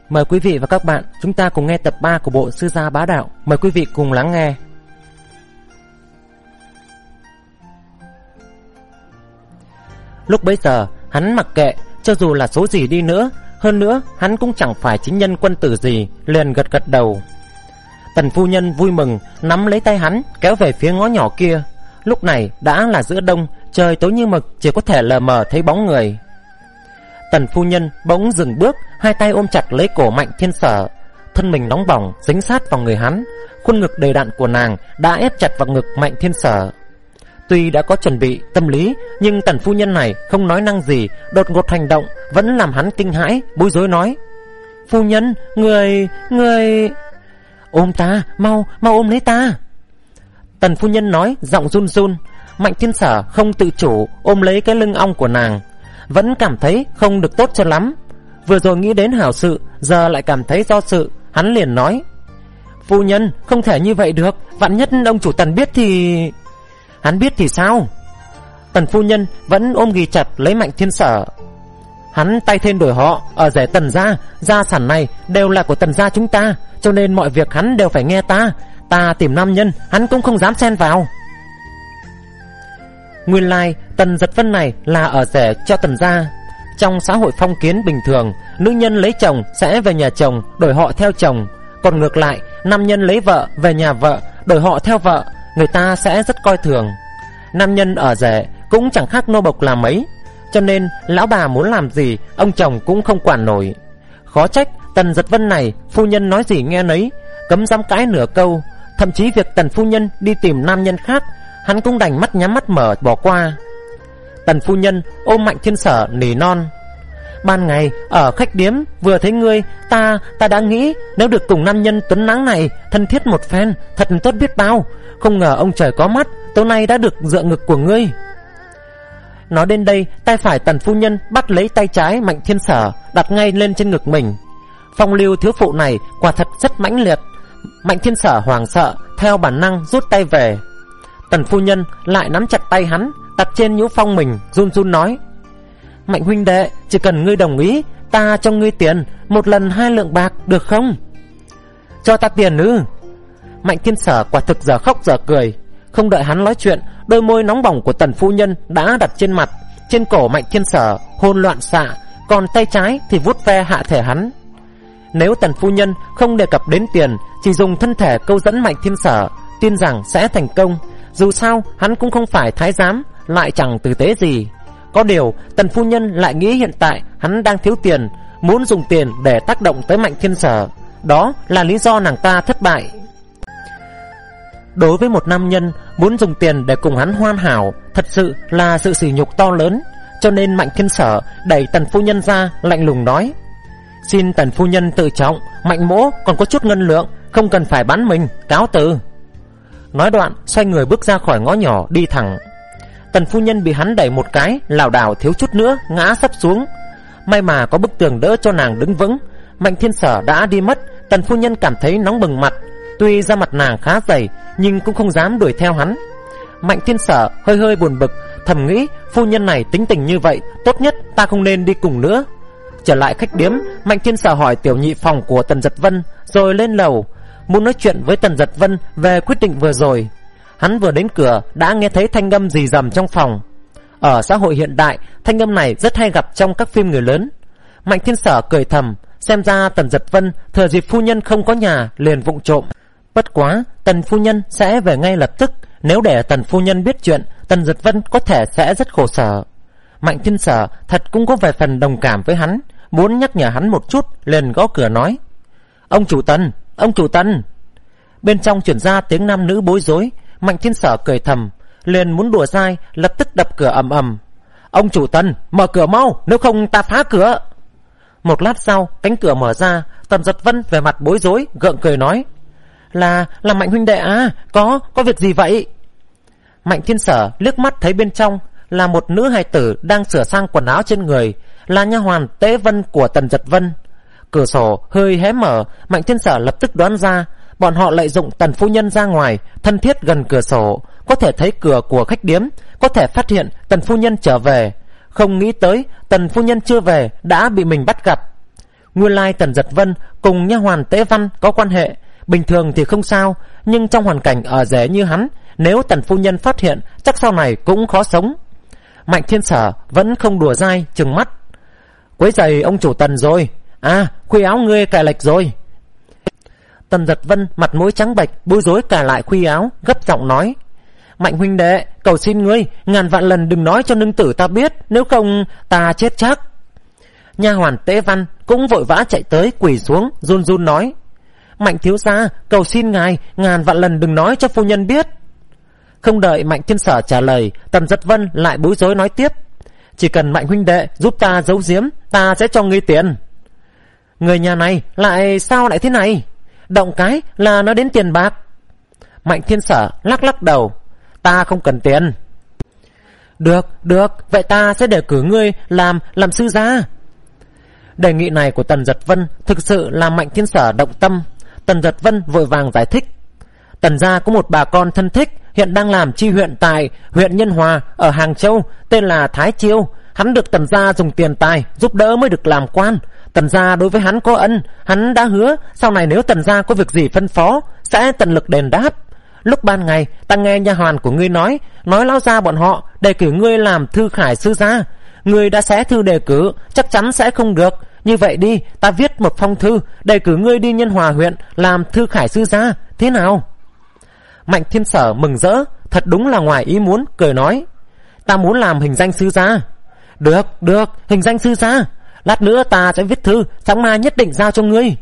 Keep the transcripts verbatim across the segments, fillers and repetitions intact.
Mời quý vị và các bạn, chúng ta cùng nghe tập ba của bộ Sư Gia Bá Đạo. Mời quý vị cùng lắng nghe. Lúc bấy giờ, hắn mặc kệ, cho dù là số gì đi nữa, hơn nữa hắn cũng chẳng phải chính nhân quân tử gì, liền gật gật đầu. Tần phu nhân vui mừng, nắm lấy tay hắn, kéo về phía ngõ nhỏ kia. Lúc này đã là giữa đông, trời tối như mực, chỉ có thể lờ mờ thấy bóng người. Tần phu nhân bỗng dừng bước, hai tay ôm chặt lấy cổ Mạnh Thiên Sở, thân mình nóng bỏng dính sát vào người hắn. Khuôn ngực đầy đặn của nàng đã ép chặt vào ngực Mạnh Thiên Sở. Tuy đã có chuẩn bị tâm lý, nhưng tần phu nhân này không nói năng gì, đột ngột hành động vẫn làm hắn kinh hãi, bối rối nói: "Phu nhân, người, người ôm ta, mau, mau ôm lấy ta." Tần phu nhân nói giọng run run. Mạnh Thiên Sở không tự chủ ôm lấy cái lưng ong của nàng, vẫn cảm thấy không được tốt cho lắm. Vừa rồi nghĩ đến hảo sự, giờ lại cảm thấy do sự. Hắn liền nói: "Phu nhân, không thể như vậy được, vạn nhất ông chủ Tần biết thì..." "Hắn biết thì sao?" Tần phu nhân vẫn ôm ghì chặt lấy Mạnh Thiên Sở. "Hắn tay thêm đổi họ, ở rể Tần gia, gia sản này đều là của Tần gia chúng ta, cho nên mọi việc hắn đều phải nghe ta. Ta tìm nam nhân, hắn cũng không dám xen vào." Nguyên lai Tần Giật Vân này là ở rể cho Tần gia. Trong xã hội phong kiến bình thường, nữ nhân lấy chồng sẽ về nhà chồng, đổi họ theo chồng. Còn ngược lại, nam nhân lấy vợ về nhà vợ, đổi họ theo vợ, người ta sẽ rất coi thường. Nam nhân ở rể cũng chẳng khác nô bộc là mấy, cho nên lão bà muốn làm gì, ông chồng cũng không quản nổi. Khó trách Tần Giật Vân này, phu nhân nói gì nghe nấy, cấm dám cãi nửa câu. Thậm chí việc Tần phu nhân đi tìm nam nhân khác, hắn cũng đành mắt nhắm mắt mở bỏ qua. Tần phu nhân ôm Mạnh Thiên Sở nỉ non: "Ban ngày ở khách điếm vừa thấy ngươi, ta ta đã nghĩ nếu được cùng nam nhân tuấn nắng này thân thiết một phen, thật tốt biết bao. Không ngờ ông trời có mắt, tối nay đã được dựa ngực của ngươi." Nói đến đây, tay phải Tần phu nhân bắt lấy tay trái Mạnh Thiên Sở, đặt ngay lên trên ngực mình. Phong lưu thiếu phụ này quả thật rất mãnh liệt. Mạnh Thiên Sở hoảng sợ, theo bản năng rút tay về. Tần phu nhân lại nắm chặt tay hắn, đặt trên nhũ phong mình, run run nói: "Mạnh huynh đệ, chỉ cần ngươi đồng ý, ta cho ngươi tiền, một lần hai lượng bạc, được không?" "Cho ta tiền ư?" Mạnh Thiên Sở quả thực giờ khóc giờ cười. Không đợi hắn nói chuyện, đôi môi nóng bỏng của Tần phu nhân đã đặt trên mặt, trên cổ Mạnh Thiên Sở, hôn loạn xạ, còn tay trái thì vuốt ve hạ thể hắn. Nếu Tần phu nhân không đề cập đến tiền, chỉ dùng thân thể câu dẫn Mạnh Thiên Sở, tin rằng sẽ thành công. Dù sao hắn cũng không phải thái giám, lại chẳng tử tế gì. Có điều Tần phu nhân lại nghĩ hiện tại hắn đang thiếu tiền, muốn dùng tiền để tác động tới Mạnh Thiên Sở. Đó là lý do nàng ta thất bại. Đối với một nam nhân, muốn dùng tiền để cùng hắn hoàn hảo thật sự là sự sỉ nhục to lớn. Cho nên Mạnh Thiên Sở đẩy Tần phu nhân ra, lạnh lùng nói: "Xin Tần phu nhân tự trọng, Mạnh mỗ còn có chút ngân lượng, không cần phải bán mình, cáo từ." Nói đoạn xoay người bước ra khỏi ngõ nhỏ, đi thẳng. Tần phu nhân bị hắn đẩy một cái, lảo đảo thiếu chút nữa ngã sấp xuống. May mà có bức tường đỡ cho nàng đứng vững. Mạnh Thiên Sở đã đi mất. Tần phu nhân cảm thấy nóng bừng mặt. Tuy da mặt nàng khá dày, nhưng cũng không dám đuổi theo hắn. Mạnh Thiên Sở hơi hơi buồn bực, thầm nghĩ phu nhân này tính tình như vậy, tốt nhất ta không nên đi cùng nữa. Trở lại khách điếm, Mạnh Thiên Sở hỏi tiểu nhị phòng của Tần Giật Vân, rồi lên lầu muốn nói chuyện với Tần Giật Vân về quyết định vừa rồi. Hắn vừa đến cửa đã nghe thấy thanh âm rì rầm trong phòng. Ở xã hội hiện đại, thanh âm này rất hay gặp trong các phim người lớn. Mạnh Thiên Sở cười thầm, xem ra Tần Giật Vân thừa dịp phu nhân không có nhà liền vụng trộm. Bất quá Tần phu nhân sẽ về ngay lập tức, nếu để Tần phu nhân biết chuyện, Tần Giật Vân có thể sẽ rất khổ sở. Mạnh Thiên Sở thật cũng có vài phần đồng cảm với hắn, muốn nhắc nhở hắn một chút, liền gõ cửa nói: "Ông chủ Tần, ông chủ Tần." Bên trong truyền ra tiếng nam nữ bối rối. Mạnh Thiên Sở cười thầm, liền muốn đùa dai, lập tức đập cửa ầm ầm. "Ông chủ Tần, mở cửa mau, nếu không ta phá cửa." Một lát sau, cánh cửa mở ra. Tần Giật Vân về mặt bối rối, gượng cười nói: Là, là Mạnh huynh đệ à, có, có việc gì vậy?" Mạnh Thiên Sở liếc mắt thấy bên trong là một nữ hài tử đang sửa sang quần áo trên người, là nha hoàn Tế Vân của Tần Giật Vân. Cửa sổ hơi hé mở, Mạnh Thiên Sở lập tức đoán ra bọn họ lợi dụng Tần phu nhân ra ngoài, thân thiết gần cửa sổ, có thể thấy cửa của khách điếm, có thể phát hiện Tần phu nhân trở về. Không nghĩ tới Tần phu nhân chưa về đã bị mình bắt gặp. Nguyên lai Tần Giật Vân cùng nha hoàn Tế Văn có quan hệ, bình thường thì không sao, nhưng trong hoàn cảnh ở rể như hắn, nếu Tần phu nhân phát hiện chắc sau này cũng khó sống. Mạnh Thiên Sở vẫn không đùa dai, trừng mắt: quấy giày ông chủ Tần rồi. À, khuy áo ngươi cài lệch rồi. Tần Giật Vân mặt mũi trắng bệch, bối rối cài lại khuy áo, gấp giọng nói: Mạnh huynh đệ, cầu xin ngươi ngàn vạn lần đừng nói cho nương tử ta biết, nếu không ta chết chắc. Nha hoàn Tế Văn cũng vội vã chạy tới, quỳ xuống run run nói: Mạnh thiếu gia, cầu xin ngài ngàn vạn lần đừng nói cho phu nhân biết. Không đợi Mạnh Thiên Sở trả lời, Tần Giật Vân lại bối rối nói tiếp: chỉ cần Mạnh huynh đệ giúp ta giấu giếm, ta sẽ cho ngươi tiền. Người nhà này lại sao lại thế này? Động cái là nó đến tiền bạc. Mạnh Thiên Sở lắc lắc đầu: ta không cần tiền. Được, được, vậy ta sẽ đề cử ngươi làm làm sư gia. Đề nghị này của Tần Giật Vân thực sự làm Mạnh Thiên Sở động tâm. Tần Giật Vân vội vàng giải thích: Tần gia có một bà con thân thích hiện đang làm chi huyện tại huyện Nhân Hòa ở Hàng Châu, tên là Thái Chiêu. Hắn được Tần gia dùng tiền tài giúp đỡ mới được làm quan. Tần gia đối với hắn có ân, hắn đã hứa sau này nếu Tần gia có việc gì phân phó sẽ tận lực đền đáp. Lúc ban ngày ta nghe nha hoàn của ngươi nói, nói lão gia bọn họ đề cử ngươi làm thư khải sư gia. Ngươi đã xé thư đề cử, chắc chắn sẽ không được. Như vậy đi, ta viết một phong thư đề cử ngươi đi Nhân Hòa huyện làm thư khải sư gia, thế nào? Mạnh Thiên Sở mừng rỡ, thật đúng là ngoài ý muốn, cười nói: ta muốn làm hình danh sư gia. Được, được, hình danh sư gia. Lát nữa ta sẽ viết thư, sáng mai nhất định giao cho ngươi.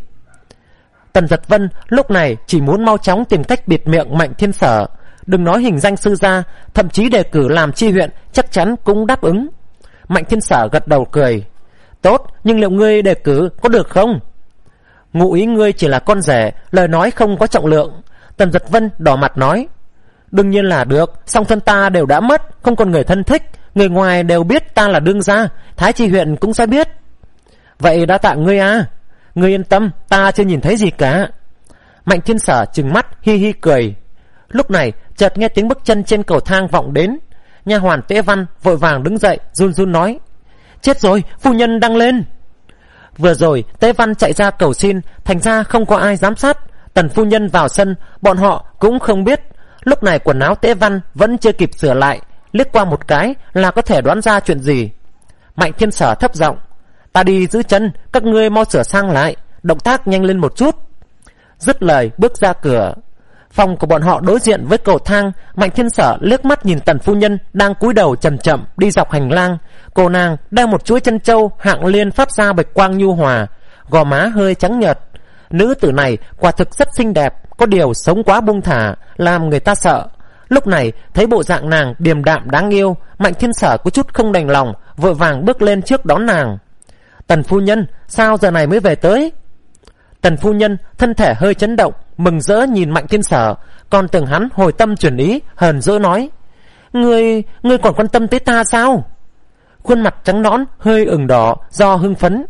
Tần Giật Vân lúc này chỉ muốn mau chóng tìm cách bịt miệng Mạnh Thiên Sở. Đừng nói hình danh sư gia, thậm chí đề cử làm chi huyện chắc chắn cũng đáp ứng. Mạnh Thiên Sở gật đầu cười: tốt, nhưng liệu ngươi đề cử có được không? Ngụ ý ngươi chỉ là con rể, lời nói không có trọng lượng. Tần Giật Vân đỏ mặt nói: đương nhiên là được, song thân ta đều đã mất, không còn người thân thích, người ngoài đều biết ta là đương gia, Thái Chi huyện cũng sẽ biết. Vậy đã tạ ngươi à? Ngươi yên tâm, ta chưa nhìn thấy gì cả. Mạnh Thiên Sở trừng mắt hi hi cười. Lúc này chợt nghe tiếng bước chân trên cầu thang vọng đến. Nha hoàn Tế Văn vội vàng đứng dậy, run run nói: chết rồi, phu nhân đang lên. Vừa rồi Tế Văn chạy ra cầu xin, thành ra không có ai giám sát. Tần phu nhân vào sân, bọn họ cũng không biết. Lúc này quần áo Tế Văn vẫn chưa kịp sửa lại, liếc qua một cái là có thể đoán ra chuyện gì. Mạnh Thiên Sở thấp giọng: ta đi giữ chân, các ngươi mau sửa sang lại, động tác nhanh lên một chút. Dứt lời bước ra cửa. Phòng của bọn họ đối diện với cầu thang. Mạnh Thiên Sở liếc mắt nhìn Tần phu nhân đang cúi đầu chậm chậm đi dọc hành lang. Cô nàng đeo một chuỗi chân châu hạng liên phát ra bạch quang nhu hòa, gò má hơi trắng nhợt. Nữ tử này quả thực rất xinh đẹp, có điều sống quá buông thả, làm người ta sợ. Lúc này thấy bộ dạng nàng điềm đạm đáng yêu, Mạnh Thiên Sở có chút không đành lòng, vội vàng bước lên trước đón nàng. Tần phu nhân, sao giờ này mới về tới? Tần phu nhân thân thể hơi chấn động, mừng rỡ nhìn Mạnh Thiên Sở, còn tưởng hắn hồi tâm chuyển ý, hờn dỗi nói: Ngươi, ngươi còn quan tâm tới ta sao? Khuôn mặt trắng nõn hơi ửng đỏ do hưng phấn.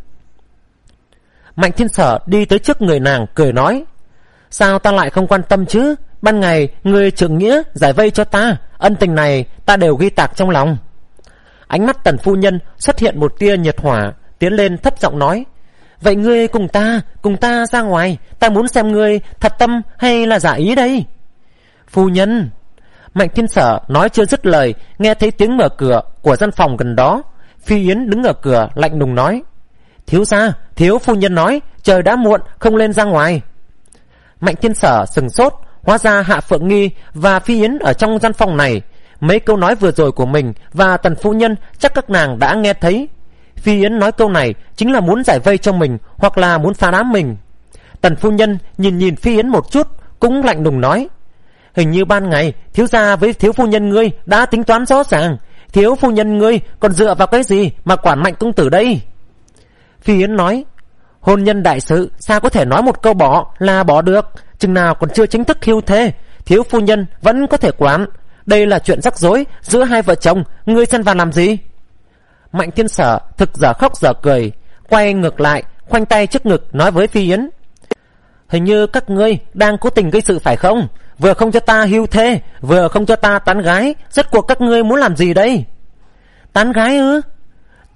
Mạnh Thiên Sở đi tới trước người nàng cười nói: sao ta lại không quan tâm chứ? Ban ngày ngươi trượng nghĩa giải vây cho ta, ân tình này ta đều ghi tạc trong lòng. Ánh mắt Tần phu nhân xuất hiện một tia nhiệt hỏa, tiến lên thấp giọng nói: vậy ngươi cùng ta, cùng ta ra ngoài, ta muốn xem ngươi thật tâm hay là giả ý đây. Phu nhân. Mạnh Thiên Sở nói chưa dứt lời, nghe thấy tiếng mở cửa của gian phòng gần đó. Phi Yến đứng ở cửa lạnh lùng nói: thiếu gia, thiếu phu nhân nói trời đã muộn, không lên ra ngoài. Mạnh Thiên Sở sừng sốt, hóa ra Hạ Phượng Nghi và Phi Yến ở trong gian phòng này. Mấy câu nói vừa rồi của mình và Tần phu nhân chắc các nàng đã nghe thấy. Phi Yến nói câu này chính là muốn giải vây cho mình, hoặc là muốn phá đám mình. Tần phu nhân nhìn nhìn Phi Yến một chút, cũng lạnh lùng nói: hình như ban ngày thiếu gia với thiếu phu nhân ngươi đã tính toán rõ ràng. Thiếu phu nhân ngươi còn dựa vào cái gì mà quản Mạnh công tử đây? Phi Yến nói: hôn nhân đại sự sao có thể nói một câu bỏ là bỏ được? Chừng nào còn chưa chính thức hưu thê, thiếu phu nhân vẫn có thể quản. Đây là chuyện rắc rối giữa hai vợ chồng, ngươi xen vào làm gì? Mạnh Thiên Sở thực dở khóc dở cười, quay ngược lại khoanh tay trước ngực nói với Phi Yến: hình như các ngươi đang cố tình gây sự phải không? Vừa không cho ta hưu thê, vừa không cho ta tán gái, rốt cuộc các ngươi muốn làm gì đây? Tán gái ư?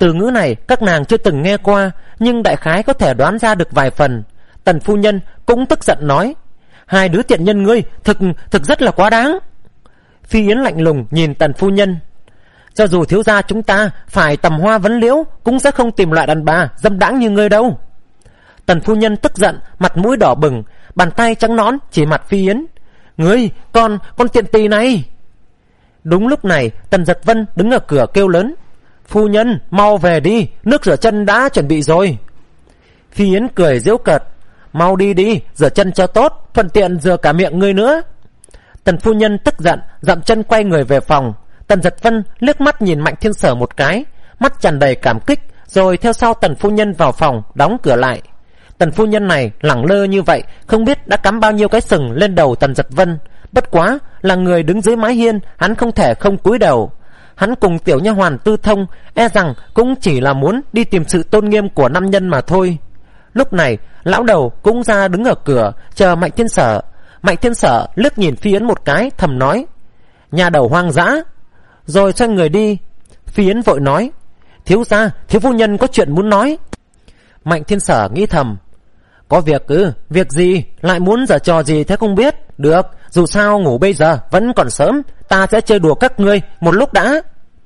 Từ ngữ này các nàng chưa từng nghe qua, nhưng đại khái có thể đoán ra được vài phần. Tần phu nhân cũng tức giận nói: hai đứa tiện nhân ngươi thực thực rất là quá đáng. Phi Yến lạnh lùng nhìn Tần phu nhân: cho dù thiếu gia chúng ta phải tầm hoa vấn liễu, cũng sẽ không tìm loại đàn bà dâm đãng như ngươi đâu. Tần phu nhân tức giận, mặt mũi đỏ bừng, bàn tay trắng nõn chỉ mặt Phi Yến: ngươi, con, con tiện tỳ này. Đúng lúc này Tần Giật Vân đứng ở cửa kêu lớn: phu nhân, mau về đi, nước rửa chân đã chuẩn bị rồi. Phi Yến cười giễu cợt: mau đi đi, rửa chân cho tốt, thuận tiện rửa cả miệng ngươi nữa. Tần phu nhân tức giận, dậm chân quay người về phòng. Tần Giật Vân liếc mắt nhìn Mạnh Thiên Sở một cái, mắt tràn đầy cảm kích, rồi theo sau Tần phu nhân vào phòng, đóng cửa lại. Tần phu nhân này lẳng lơ như vậy, không biết đã cắm bao nhiêu cái sừng lên đầu Tần Giật Vân. Bất quá là người đứng dưới mái hiên, hắn không thể không cúi đầu. Hắn cùng tiểu nha hoàn Tư Thông e rằng cũng chỉ là muốn đi tìm sự tôn nghiêm của nam nhân mà thôi. Lúc này lão đầu cũng ra đứng ở cửa chờ Mạnh Thiên Sở. Mạnh Thiên Sở liếc nhìn Phi Yến một cái, thầm nói: nhà đầu hoang dã, rồi xoay người đi. Phi Yến vội nói: thiếu gia, thiếu phu nhân có chuyện muốn nói. Mạnh Thiên Sở nghĩ thầm: có việc ư? Việc gì? Lại muốn giở trò gì thế không biết. Được, dù sao ngủ bây giờ vẫn còn sớm, ta sẽ chơi đùa các ngươi một lúc đã.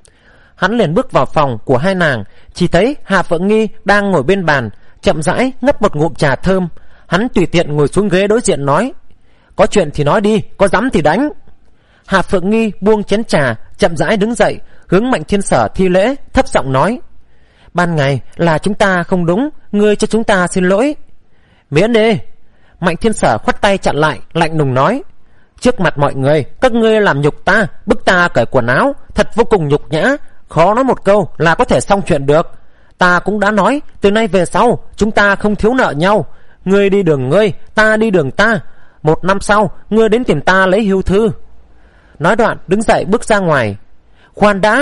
Hắn liền bước vào phòng của hai nàng, chỉ thấy Hạ Phượng Nghi đang ngồi bên bàn, chậm rãi ngấp một ngụm trà thơm. Hắn tùy tiện ngồi xuống ghế đối diện nói: có chuyện thì nói đi, có dám thì đánh. Hạ Phượng Nghi buông chén trà, chậm rãi đứng dậy, hướng Mạnh Thiên Sở thi lễ, thấp giọng nói: ban ngày là chúng ta không đúng, ngươi cho chúng ta xin lỗi. Miễn đi. Mạnh Thiên Sở khoát tay chặn lại, lạnh lùng nói: trước mặt mọi người các ngươi làm nhục ta, bức ta cởi quần áo, thật vô cùng nhục nhã, khó nói một câu là có thể xong chuyện được. Ta cũng đã nói từ nay về sau chúng ta không thiếu nợ nhau, ngươi đi đường ngươi, ta đi đường ta, một năm sau ngươi đến tìm ta lấy hưu thư. Nói đoạn đứng dậy bước ra ngoài. Khoan đã.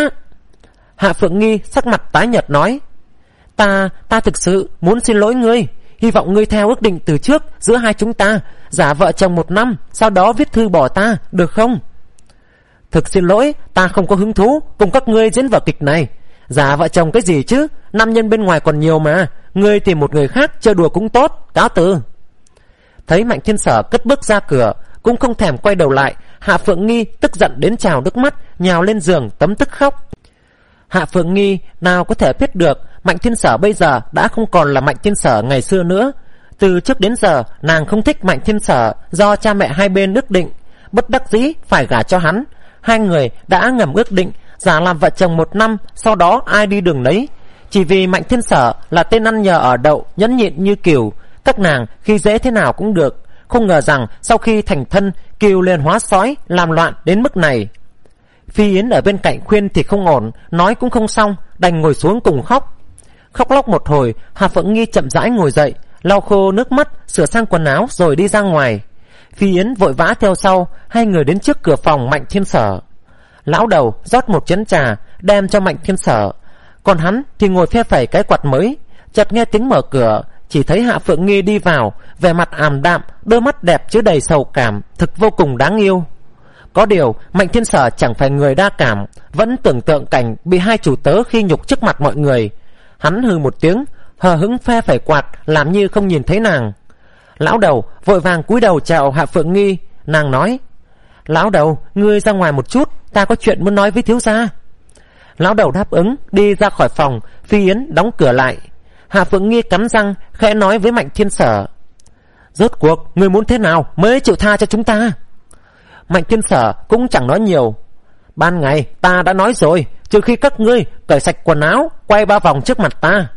Hạ Phượng Nghi sắc mặt tái nhợt nói: Ta, ta thực sự muốn xin lỗi ngươi, hy vọng ngươi theo ước định từ trước giữa hai chúng ta, giả vợ chồng một năm, sau đó viết thư bỏ ta, được không? Thực xin lỗi, ta không có hứng thú cùng các ngươi diễn vở kịch này. Giả vợ chồng cái gì chứ, nam nhân bên ngoài còn nhiều mà, ngươi tìm một người khác chơi đùa cũng tốt, cáo từ. Thấy Mạnh Thiên Sở cất bước ra cửa, cũng không thèm quay đầu lại, Hạ Phượng Nghi tức giận đến trào nước mắt, nhào lên giường tấm tức khóc. Hạ Phượng Nghi nào có thể biết được Mạnh Thiên Sở bây giờ đã không còn là Mạnh Thiên Sở ngày xưa nữa. Từ trước đến giờ nàng không thích Mạnh Thiên Sở, do cha mẹ hai bên ước định, bất đắc dĩ phải gả cho hắn. Hai người đã ngầm ước định giả làm vợ chồng một năm, sau đó ai đi đường nấy. Chỉ vì Mạnh Thiên Sở là tên ăn nhờ ở đậu, nhẫn nhịn như Kiều, các nàng khi dễ thế nào cũng được. Không ngờ rằng sau khi thành thân, Kiều liền hóa sói, làm loạn đến mức này. Phi Yến ở bên cạnh khuyên thì không ổn, nói cũng không xong, đành ngồi xuống cùng khóc. Khóc lóc một hồi, Hạ Phượng Nghi chậm rãi ngồi dậy, lau khô nước mắt, sửa sang quần áo rồi đi ra ngoài. Phi Yến vội vã theo sau, hai người đến trước cửa phòng Mạnh Thiên Sở. Lão đầu rót một chén trà đem cho Mạnh Thiên Sở, còn hắn thì ngồi phe phẩy cái quạt mới. Chợt nghe tiếng mở cửa, chỉ thấy Hạ Phượng Nghi đi vào, vẻ mặt ảm đạm, đôi mắt đẹp chứa đầy sầu cảm, thực vô cùng đáng yêu. Có điều Mạnh Thiên Sở chẳng phải người đa cảm, vẫn tưởng tượng cảnh bị hai chủ tớ khi nhục trước mặt mọi người. Hắn hừ một tiếng, hờ hững phe phẩy quạt, làm như không nhìn thấy nàng. Lão đầu vội vàng cúi đầu chào Hạ Phượng Nghi. Nàng nói: lão đầu, ngươi ra ngoài một chút, ta có chuyện muốn nói với thiếu gia. Lão đầu đáp ứng, đi ra khỏi phòng. Phi Yến đóng cửa lại. Hạ Phượng Nghi cắn răng khẽ nói với Mạnh Thiên Sở: rốt cuộc ngươi muốn thế nào mới chịu tha cho chúng ta? Mạnh Thiên Sở cũng chẳng nói nhiều. Ban ngày ta đã nói rồi, trừ khi các ngươi cởi sạch quần áo, quay ba vòng trước mặt ta.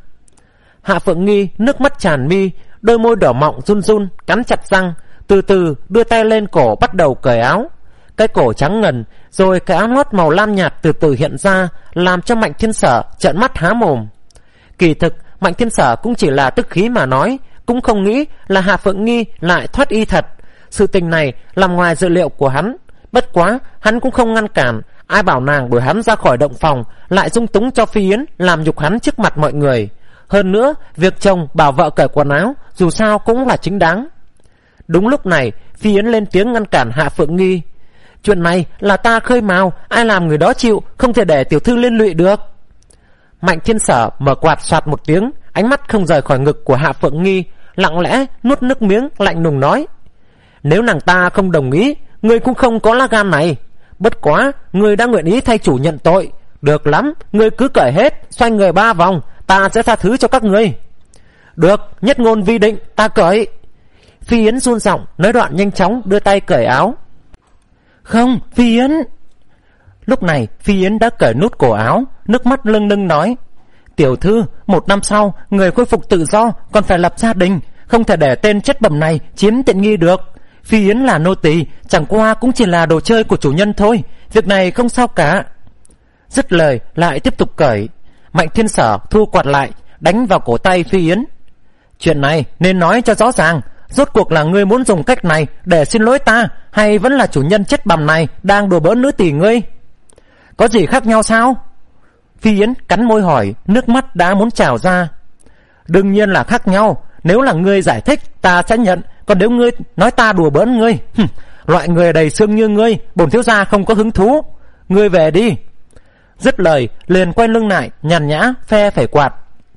Hạ Phượng Nghi nước mắt tràn mi, đôi môi đỏ mọng run run, cắn chặt răng, từ từ đưa tay lên cổ bắt đầu cởi áo. Cái cổ trắng ngần, rồi cái áo lót màu lam nhạt từ từ hiện ra, làm cho Mạnh Thiên Sở trợn mắt há mồm. Kỳ thực Mạnh Thiên Sở cũng chỉ là tức khí mà nói, cũng không nghĩ là Hạ Phượng Nghi lại thoát y thật. Sự tình này làm ngoài dự liệu của hắn. Bất quá hắn cũng không ngăn cản, ai bảo nàng đuổi hắn ra khỏi động phòng, lại dung túng cho Phi Yến làm nhục hắn trước mặt mọi người. Hơn nữa việc chồng bảo vợ cởi quần áo dù sao cũng là chính đáng. Đúng lúc này Phi Yến lên tiếng ngăn cản Hạ Phượng Nghi: chuyện này là ta khơi mào, ai làm người đó chịu, không thể để tiểu thư liên lụy được. Mạnh Thiên Sở mở quạt soạt một tiếng, ánh mắt không rời khỏi ngực của Hạ Phượng Nghi, lặng lẽ nuốt nước miếng, lạnh lùng nói: nếu nàng ta không đồng ý, ngươi cũng không có lá gan này. Bất quá ngươi đã nguyện ý thay chủ nhận tội, được lắm, ngươi cứ cởi hết, xoay người ba vòng, ta sẽ tha thứ cho các ngươi. Được, nhất ngôn vi định, ta cởi. Phi Yến run giọng nói đoạn nhanh chóng đưa tay cởi áo. Không, Phi Yến. Lúc này Phi Yến đã cởi nút cổ áo, nước mắt lưng lưng nói: tiểu thư, một năm sau người khôi phục tự do, còn phải lập gia đình, không thể để tên chết bầm này chiếm tiện nghi được. Phi Yến là nô tỳ, chẳng qua cũng chỉ là đồ chơi của chủ nhân thôi, việc này không sao cả. Dứt lời lại tiếp tục cởi. Mạnh Thiên Sở thu quạt lại, đánh vào cổ tay Phi Yến. Chuyện này nên nói cho rõ ràng, rốt cuộc là ngươi muốn dùng cách này để xin lỗi ta, hay vẫn là chủ nhân chết bầm này đang đùa bỡn nữ tỷ ngươi? Có gì khác nhau sao? Phi Yến cắn môi hỏi, nước mắt đã muốn trào ra. Đương nhiên là khác nhau, nếu là ngươi giải thích ta sẽ nhận, còn nếu ngươi nói ta đùa bỡn ngươi, loại người đầy xương như ngươi, bổn thiếu gia không có hứng thú. Ngươi về đi. Dứt lời liền quay lưng lại, nhàn nhã phe phẩy quạt.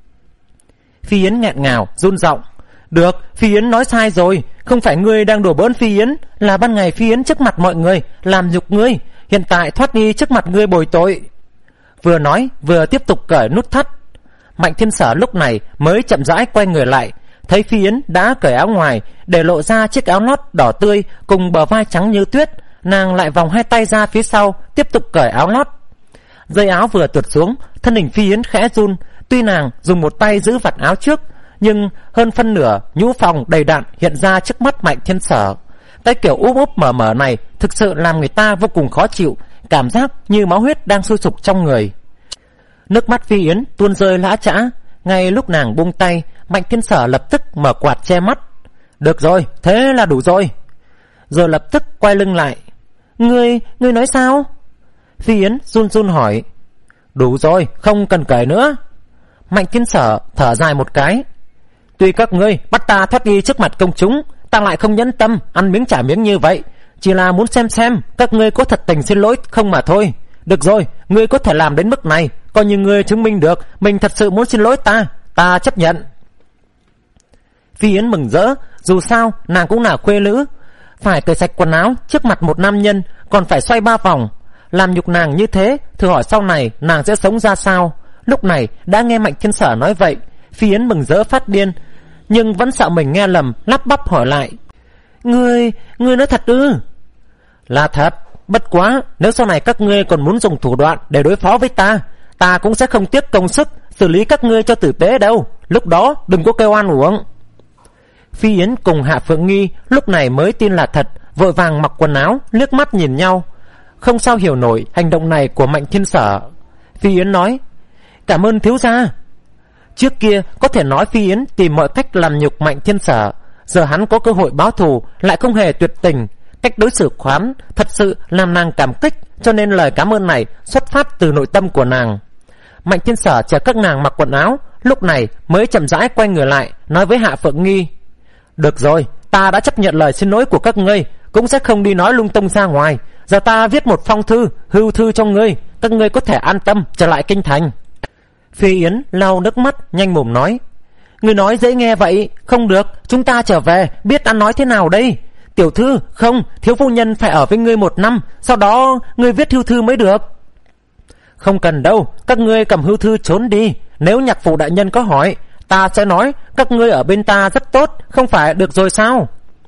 Phi Yến nghẹn ngào run giọng: được, Phi Yến nói sai rồi, không phải ngươi đang đùa bỡn Phi Yến, là ban ngày Phi Yến trước mặt mọi người làm nhục ngươi, hiện tại thoát đi trước mặt ngươi bồi tội. Vừa nói vừa tiếp tục cởi nút thắt. Mạnh Thiên Sở lúc này mới chậm rãi quay người lại, thấy Phi Yến đã cởi áo ngoài, để lộ ra chiếc áo lót đỏ tươi cùng bờ vai trắng như tuyết. Nàng lại vòng hai tay ra phía sau, tiếp tục cởi áo lót. Dây áo vừa tuột xuống, thân hình Phi Yến khẽ run. Tuy nàng dùng một tay giữ vạt áo trước, nhưng hơn phân nửa nhũ phòng đầy đạn hiện ra trước mắt Mạnh Thiên Sở. Cái kiểu úp úp mở mở này thực sự làm người ta vô cùng khó chịu, cảm giác như máu huyết đang sôi sục trong người. Nước mắt Phi Yến tuôn rơi lã chã. Ngay lúc nàng buông tay, Mạnh Thiên Sở lập tức mở quạt che mắt. Được rồi, thế là đủ rồi. Rồi lập tức quay lưng lại. Ngươi, ngươi nói sao? Phi Yến run run hỏi. Đủ rồi, không cần cởi nữa. Mạnh Thiên Sở thở dài một cái. Tuy các ngươi bắt ta thoát đi trước mặt công chúng, ta lại không nhẫn tâm ăn miếng trả miếng như vậy, chỉ là muốn xem xem các ngươi có thật tình xin lỗi không mà thôi. Được rồi, ngươi có thể làm đến mức này, coi như ngươi chứng minh được mình thật sự muốn xin lỗi ta, ta chấp nhận. Phi Yến mừng rỡ, dù sao nàng cũng là khuê nữ, phải cởi sạch quần áo trước mặt một nam nhân, còn phải xoay ba vòng, làm nhục nàng như thế, thử hỏi sau này nàng sẽ sống ra sao. Lúc này đã nghe Mạnh Thiên Sở nói vậy, Phi Yến mừng rỡ phát điên, nhưng vẫn sợ mình nghe lầm, lắp bắp hỏi lại. Ngươi, ngươi nói thật ư? Là thật, bất quá nếu sau này các ngươi còn muốn dùng thủ đoạn để đối phó với ta, ta cũng sẽ không tiếc công sức xử lý các ngươi cho tử tế đâu, lúc đó đừng có kêu oan uổng. Phi Yến cùng Hạ Phượng Nghi lúc này mới tin là thật, vội vàng mặc quần áo, liếc mắt nhìn nhau, không sao hiểu nổi hành động này của Mạnh Thiên Sở. Phi Yến nói: cảm ơn thiếu gia. Trước kia có thể nói Phi Yến tìm mọi cách làm nhục Mạnh Thiên Sở, giờ hắn có cơ hội báo thù lại không hề tuyệt tình, cách đối xử khoán thật sự làm nàng cảm kích, cho nên lời cảm ơn này xuất phát từ nội tâm của nàng. Mạnh Thiên Sở chờ các nàng mặc quần áo, lúc này mới chậm rãi quay người lại, nói với Hạ Phượng Nghi: được rồi, ta đã chấp nhận lời xin lỗi của các ngươi, cũng sẽ không đi nói lung tung ra ngoài. Giờ ta viết một phong thư, hưu thư cho ngươi, các ngươi có thể an tâm trở lại kinh thành. Phi Yến lau nước mắt, nhanh mồm nói: ngươi nói dễ nghe vậy, không được, chúng ta trở về biết ăn nói thế nào đây? Tiểu thư, không, thiếu phu nhân phải ở với ngươi một năm, sau đó ngươi viết hưu thư mới được. Không cần đâu, các ngươi cầm hưu thư trốn đi, nếu nhạc phụ đại nhân có hỏi, ta sẽ nói các ngươi ở bên ta rất tốt, không phải được rồi sao?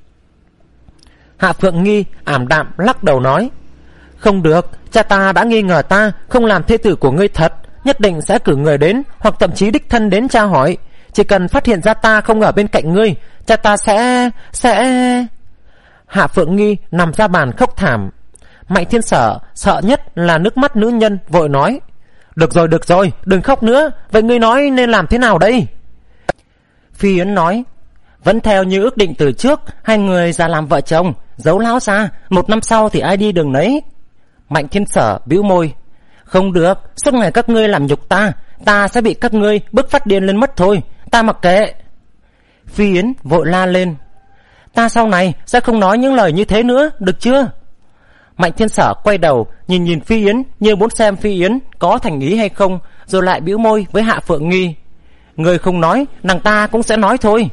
Hạ Phượng Nghi ảm đạm lắc đầu nói: không được, cha ta đã nghi ngờ ta không làm thê tử của ngươi thật, nhất định sẽ cử người đến, hoặc thậm chí đích thân đến tra hỏi. Chỉ cần phát hiện ra ta không ở bên cạnh ngươi, cha ta sẽ... sẽ... Hạ Phượng Nghi nằm ra bàn khóc thảm. Mạnh Thiên Sở sợ nhất là nước mắt nữ nhân, vội nói: được rồi, được rồi, đừng khóc nữa, vậy ngươi nói nên làm thế nào đây? Phi Yến nói: vẫn theo như ước định từ trước, hai người ra làm vợ chồng, giấu lão ra, một năm sau thì ai đi đường nấy. Mạnh Thiên Sở bĩu môi: không được, suốt ngày các ngươi làm nhục ta, ta sẽ bị các ngươi bức phát điên lên mất thôi, ta mặc kệ. Phi Yến vội la lên: ta sau này sẽ không nói những lời như thế nữa, được chưa? Mạnh Thiên Sở quay đầu nhìn nhìn Phi Yến như muốn xem Phi Yến có thành ý hay không, rồi lại bĩu môi với Hạ Phượng Nghi. Ngươi không nói, nàng ta cũng sẽ nói thôi.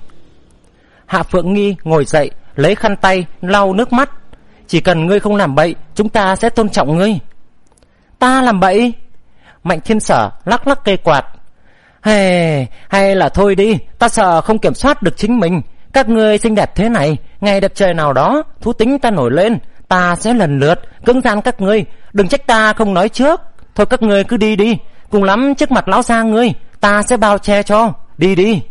Hạ Phượng Nghi ngồi dậy, lấy khăn tay lau nước mắt. Chỉ cần ngươi không làm bậy, chúng ta sẽ tôn trọng ngươi. Ta làm bậy? Mạnh Thiên Sở lắc lắc cây quạt. Hay, hay là thôi đi, ta sợ không kiểm soát được chính mình. Các ngươi xinh đẹp thế này, ngày đẹp trời nào đó thú tính ta nổi lên, ta sẽ lần lượt cưỡng gian các ngươi. Đừng trách ta không nói trước. Thôi các ngươi cứ đi đi, cùng lắm trước mặt lão gia ngươi ta sẽ bao che cho. Đi đi.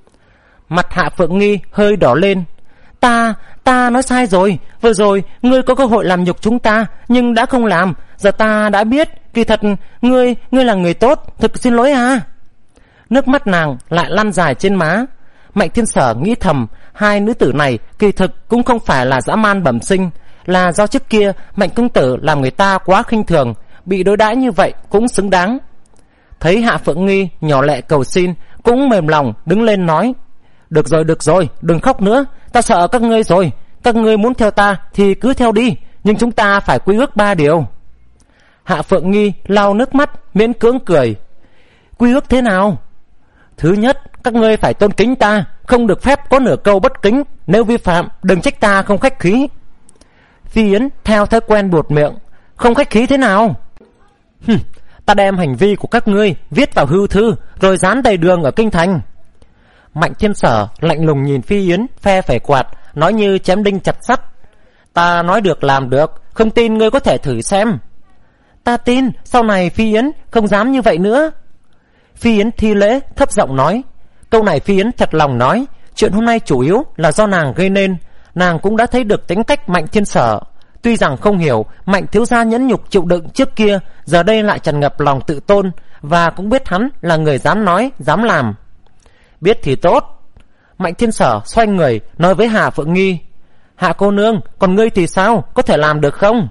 Mặt Hạ Phượng Nghi hơi đỏ lên. Ta, ta nói sai rồi. Vừa rồi ngươi có cơ hội làm nhục chúng ta, nhưng đã không làm. Giờ ta đã biết, kỳ thật ngươi, ngươi là người tốt. Thực xin lỗi à. Nước mắt nàng lại lăn dài trên má. Mạnh Thiên Sở nghĩ thầm, hai nữ tử này kỳ thực cũng không phải là dã man bẩm sinh, là do trước kia Mạnh công tử làm người ta quá khinh thường, bị đối đãi như vậy cũng xứng đáng. Thấy Hạ Phượng Nghi nhỏ lệ cầu xin, cũng mềm lòng đứng lên nói: Được rồi, được rồi, đừng khóc nữa. Ta sợ các ngươi rồi. Các ngươi muốn theo ta thì cứ theo đi, nhưng chúng ta phải quy ước ba điều. Hạ Phượng Nghi lau nước mắt, miễn cưỡng cười. Quy ước thế nào? Thứ nhất, các ngươi phải tôn kính ta, không được phép có nửa câu bất kính. Nếu vi phạm, đừng trách ta không khách khí. Phi Yến theo thói quen buột miệng. Không khách khí thế nào? Hừm, ta đem hành vi của các ngươi viết vào hưu thư, rồi dán đầy đường ở kinh thành. Mạnh Thiên Sở lạnh lùng nhìn Phi Yến phe phẩy quạt, nói như chém đinh chặt sắt. Ta nói được làm được, không tin ngươi có thể thử xem. Ta tin, sau này Phi Yến không dám như vậy nữa. Phi Yến thi lễ thấp giọng nói. Câu này Phi Yến thật lòng nói. Chuyện hôm nay chủ yếu là do nàng gây nên. Nàng cũng đã thấy được tính cách Mạnh Thiên Sở. Tuy rằng không hiểu Mạnh thiếu gia nhẫn nhục chịu đựng trước kia, giờ đây lại tràn ngập lòng tự tôn, và cũng biết hắn là người dám nói, dám làm. Biết thì tốt. Mạnh Thiên Sở xoay người nói với Hạ Phượng Nghi. Hạ cô nương, còn ngươi thì sao, có thể làm được không?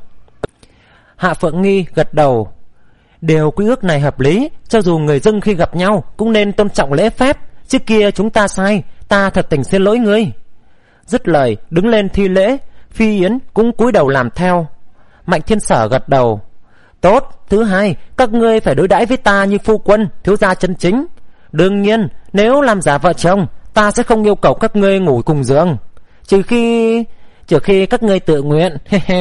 Hạ Phượng Nghi gật đầu. Điều quy ước này hợp lý, cho dù người dưng khi gặp nhau cũng nên tôn trọng lễ phép. Trước kia chúng ta sai, ta thật tình xin lỗi ngươi. Dứt lời đứng lên thi lễ. Phi Yến cũng cúi đầu làm theo. Mạnh Thiên Sở gật đầu. Tốt. Thứ hai, các ngươi phải đối đãi với ta như phu quân, thiếu gia chân chính. Đương nhiên, nếu làm giả vợ chồng, ta sẽ không yêu cầu các ngươi ngủ cùng giường, Trừ khi Trừ khi các ngươi tự nguyện.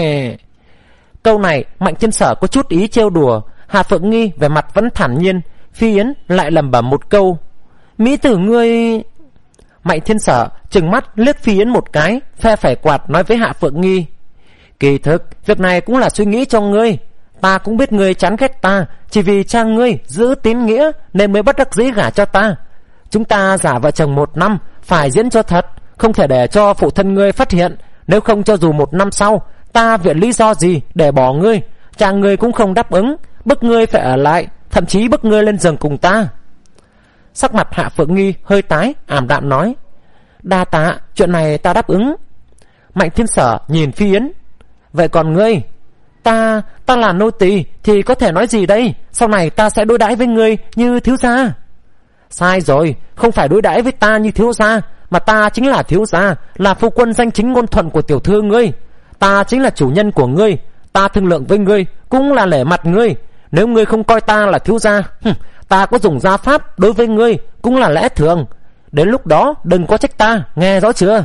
Câu này Mạnh Thiên Sở có chút ý trêu đùa. Hạ Phượng Nghi vẻ mặt vẫn thản nhiên. Phi Yến lại lẩm bẩm một câu. Mỹ tử ngươi... Mạnh Thiên Sở trừng mắt liếc Phi Yến một cái, phe phẩy quạt nói với Hạ Phượng Nghi. Kỳ thực việc này cũng là suy nghĩ cho ngươi. Ta cũng biết ngươi chán ghét ta, chỉ vì cha ngươi giữ tín nghĩa nên mới bất đắc dĩ gả cho ta. Chúng ta giả vợ chồng một năm, phải diễn cho thật, không thể để cho phụ thân ngươi phát hiện. Nếu không cho dù một năm sau ta viện lý do gì để bỏ ngươi, cha ngươi cũng không đáp ứng, bức ngươi phải ở lại, thậm chí bức ngươi lên giường cùng ta. Sắc mặt Hạ Phượng Nghi hơi tái, ảm đạm nói. Đa tạ, chuyện này ta đáp ứng. Mạnh Thiên Sở nhìn Phi Yến. Vậy còn ngươi? Ta, ta là nô tỳ thì có thể nói gì đây? Sau này ta sẽ đối đãi với ngươi như thiếu gia. Sai rồi, không phải đối đãi với ta như thiếu gia, mà ta chính là thiếu gia, là phu quân danh chính ngôn thuận của tiểu thư ngươi. Ta chính là chủ nhân của ngươi, ta thương lượng với ngươi cũng là lễ mặt ngươi. Nếu ngươi không coi ta là thiếu gia, ta có dùng gia pháp đối với ngươi cũng là lẽ thường. Đến lúc đó đừng có trách ta, nghe rõ chưa?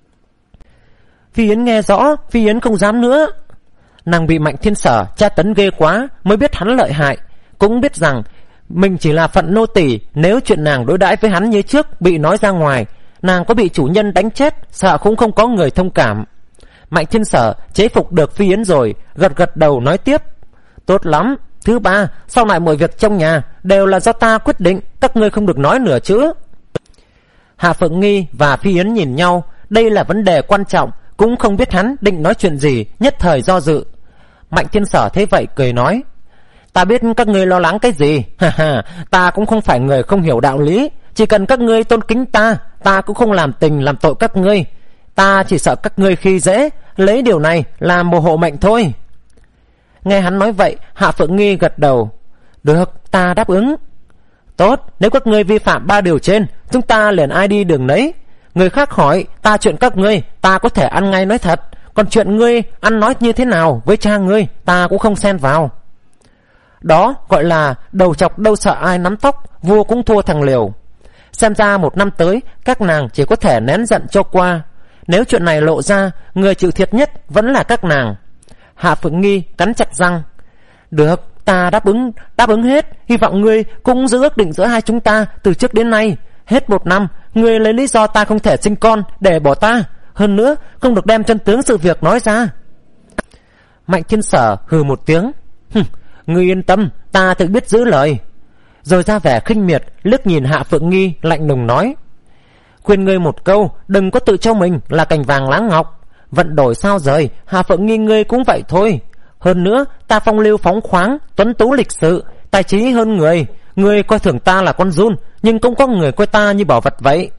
Phi Yến nghe rõ, Phi Yến không dám nữa. Nàng bị Mạnh Thiên Sở tra tấn ghê quá, mới biết hắn lợi hại, cũng biết rằng mình chỉ là phận nô tỳ. Nếu chuyện nàng đối đãi với hắn như trước bị nói ra ngoài, nàng có bị chủ nhân đánh chết, sợ cũng không có người thông cảm. Mạnh Thiên Sở chế phục được Phi Yến rồi, gật gật đầu nói tiếp. Tốt lắm. Thứ ba, sau này mọi việc trong nhà đều là do ta quyết định, các ngươi không được nói nửa chữ. Hạ Phượng Nghi và Phi Yến nhìn nhau, đây là vấn đề quan trọng, cũng không biết hắn định nói chuyện gì, nhất thời do dự. Mạnh Thiên Sở thấy vậy cười nói. Ta biết các ngươi lo lắng cái gì. Ta cũng không phải người không hiểu đạo lý, chỉ cần các ngươi tôn kính ta, ta cũng không làm tình làm tội các ngươi. Ta chỉ sợ các ngươi khi dễ, lấy điều này làm bồ hộ mệnh thôi. Nghe hắn nói vậy, Hạ Phượng Nghi gật đầu. Được, ta đáp ứng. Tốt, nếu các ngươi vi phạm ba điều trên, chúng ta liền ai đi đường nấy. Người khác hỏi ta chuyện các ngươi, ta có thể ăn ngay nói thật. Còn chuyện ngươi ăn nói như thế nào với cha ngươi, ta cũng không xen vào. Đó gọi là đầu chọc đâu sợ ai nắm tóc, vua cũng thua thằng liều. Xem ra một năm tới các nàng chỉ có thể nén giận cho qua. Nếu chuyện này lộ ra, người chịu thiệt nhất vẫn là các nàng. Hạ Phượng Nghi cắn chặt răng. Được, ta đáp ứng, đáp ứng hết. Hy vọng ngươi cũng giữ ước định giữa hai chúng ta từ trước đến nay. Hết một năm, ngươi lấy lý do ta không thể sinh con để bỏ ta. Hơn nữa, không được đem chân tướng sự việc nói ra. Mạnh Thiên Sở hừ một tiếng. Ngươi yên tâm, ta tự biết giữ lời. Rồi ra vẻ khinh miệt, liếc nhìn Hạ Phượng Nghi lạnh lùng nói. Khuyên ngươi một câu, đừng có tự cho mình là cành vàng lá ngọc. Vận đổi sao rời, Hạ Phượng Nghi ngươi cũng vậy thôi. Hơn nữa, ta phong lưu phóng khoáng, tuấn tú lịch sự, tài trí hơn người. Ngươi coi thường ta là con giun, nhưng cũng có người coi ta như bảo vật vậy.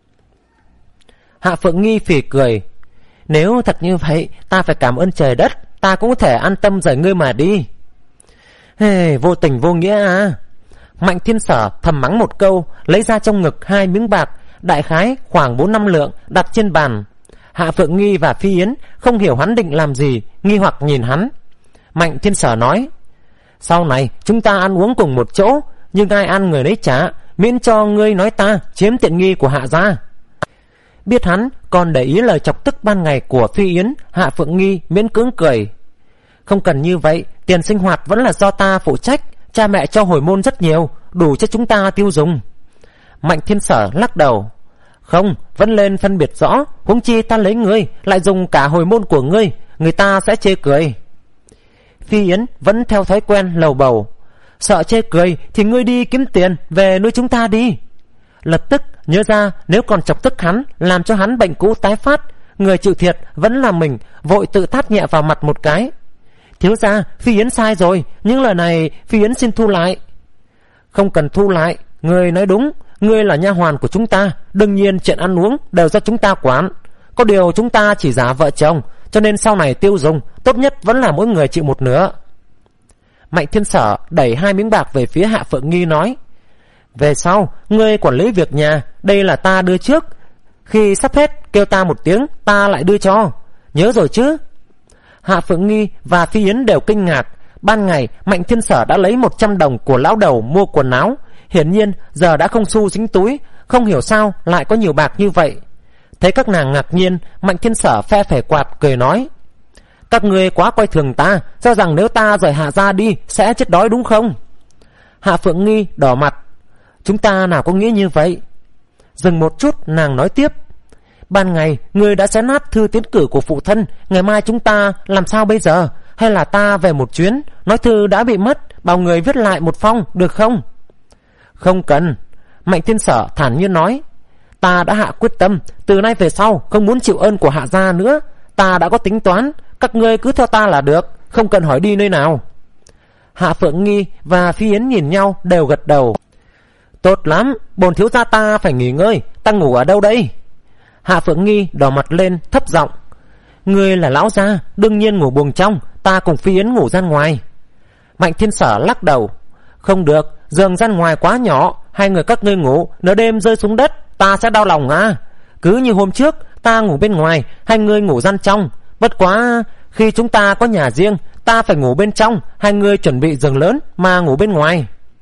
Hạ Phượng Nghi phì cười. Nếu thật như vậy, ta phải cảm ơn trời đất, ta cũng có thể an tâm rời ngươi mà đi. Hey, vô tình vô nghĩa à. Mạnh Thiên Sở thầm mắng một câu, lấy ra trong ngực hai miếng bạc, đại khái khoảng bốn năm lượng, đặt trên bàn. Hạ Phượng Nghi và Phi Yến không hiểu hắn định làm gì, nghi hoặc nhìn hắn. Mạnh Thiên Sở nói, sau này chúng ta ăn uống cùng một chỗ, nhưng ai ăn người nấy trả, miễn cho ngươi nói ta chiếm tiện nghi của Hạ gia. Biết hắn còn để ý lời chọc tức ban ngày của Phi Yến, Hạ Phượng Nghi miễn cưỡng cười. Không cần như vậy, tiền sinh hoạt vẫn là do ta phụ trách, cha mẹ cho hồi môn rất nhiều, đủ cho chúng ta tiêu dùng. Mạnh Thiên Sở lắc đầu. Không, vẫn lên phân biệt rõ, huống chi ta lấy ngươi, lại dùng cả hồi môn của ngươi, người ta sẽ chê cười. Phi Yến vẫn theo thói quen lầu bầu. Sợ chê cười thì ngươi đi kiếm tiền về nuôi chúng ta đi. Lập tức nhớ ra nếu còn chọc tức hắn, làm cho hắn bệnh cũ tái phát, người chịu thiệt vẫn là mình, vội tự tát nhẹ vào mặt một cái. Thiếu gia, Phi Yến sai rồi, những lời này Phi Yến xin thu lại. Không cần thu lại, ngươi nói đúng, ngươi là nha hoàn của chúng ta, đương nhiên chuyện ăn uống đều do chúng ta quản. Có điều chúng ta chỉ giả vợ chồng, cho nên sau này tiêu dùng tốt nhất vẫn là mỗi người chịu một nửa. Mạnh Thiên Sở đẩy hai miếng bạc về phía Hạ Phượng Nghi nói, về sau ngươi quản lý việc nhà, đây là ta đưa trước, khi sắp hết kêu ta một tiếng, ta lại đưa cho, nhớ rồi chứ? Hạ Phượng Nghi và Phi Yến đều kinh ngạc. Ban ngày Mạnh Thiên Sở đã lấy một trăm đồng của lão đầu mua quần áo, hiển nhiên giờ đã không xu dính túi, không hiểu sao lại có nhiều bạc như vậy. Thấy các nàng ngạc nhiên, Mạnh Thiên Sở phe phẩy quạt cười nói, các ngươi quá coi thường ta, cho rằng nếu ta rời Hạ gia đi sẽ chết đói đúng không? Hạ Phượng Nghi đỏ mặt. Chúng ta nào có nghĩ như vậy. Dừng một chút, nàng nói tiếp, ban ngày ngươi đã xé nát thư tiến cử của phụ thân, ngày mai chúng ta làm sao bây giờ? Hay là ta về một chuyến, nói thư đã bị mất, bảo người viết lại một phong được không? Không cần. Mạnh Thiên Sở thản nhiên nói, ta đã hạ quyết tâm, từ nay về sau không muốn chịu ơn của Hạ gia nữa. Ta đã có tính toán, các ngươi cứ theo ta là được, không cần hỏi đi nơi nào. Hạ Phượng Nghi và Phi Yến nhìn nhau đều gật đầu. Tốt lắm, bổn thiếu gia ta phải nghỉ ngơi, ta ngủ ở đâu đây? Hạ Phượng Nghi đỏ mặt lên thấp giọng, ngươi là lão gia, đương nhiên ngủ buồng trong, ta cùng Phi Yến ngủ ra ngoài. Mạnh Thiên Sở lắc đầu, không được, giường ra ngoài quá nhỏ, hai người các ngươi ngủ, nửa đêm rơi xuống đất, ta sẽ đau lòng à. Cứ như hôm trước, ta ngủ bên ngoài, hai người ngủ gian trong. Bất quá, khi chúng ta có nhà riêng, ta phải ngủ bên trong, hai người chuẩn bị giường lớn mà ngủ bên ngoài.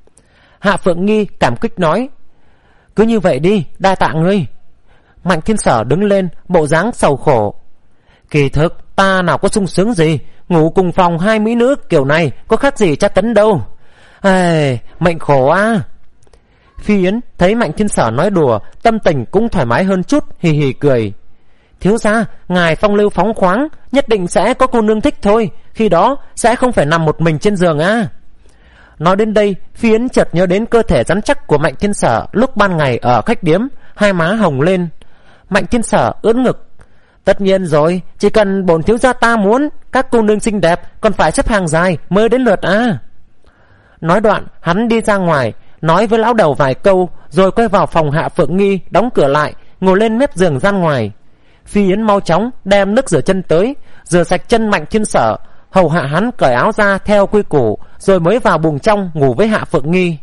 Hạ Phượng Nghi cảm kích nói, cứ như vậy đi, đa tạ ngươi. Mạnh Thiên Sở đứng lên, bộ dáng sầu khổ. Kỳ thực ta nào có sung sướng gì, ngủ cùng phòng hai mỹ nữ kiểu này có khác gì tra tấn đâu. Ai, mệnh khổ à. Phi Yến thấy Mạnh Thiên Sở nói đùa, tâm tình cũng thoải mái hơn chút, hì hì cười. Thiếu gia, ngài phong lưu phóng khoáng, nhất định sẽ có cô nương thích thôi, khi đó sẽ không phải nằm một mình trên giường à. Nói đến đây, Phi Yến chợt nhớ đến cơ thể rắn chắc của Mạnh Thiên Sở lúc ban ngày ở khách điếm, hai má hồng lên. Mạnh Thiên Sở ưỡn ngực, tất nhiên rồi, chỉ cần bổn thiếu gia ta muốn, các cô nương xinh đẹp còn phải xếp hàng dài mới đến lượt à. Nói đoạn hắn đi ra ngoài, nói với lão đầu vài câu, rồi quay vào phòng Hạ Phượng Nghi, đóng cửa lại, ngồi lên mép giường ra ngoài. Phi Yến mau chóng đem nước rửa chân tới, rửa sạch chân Mạnh Thiên Sở, hầu hạ hắn cởi áo ra theo quy củ, rồi mới vào buồng trong ngủ với Hạ Phượng Nghi.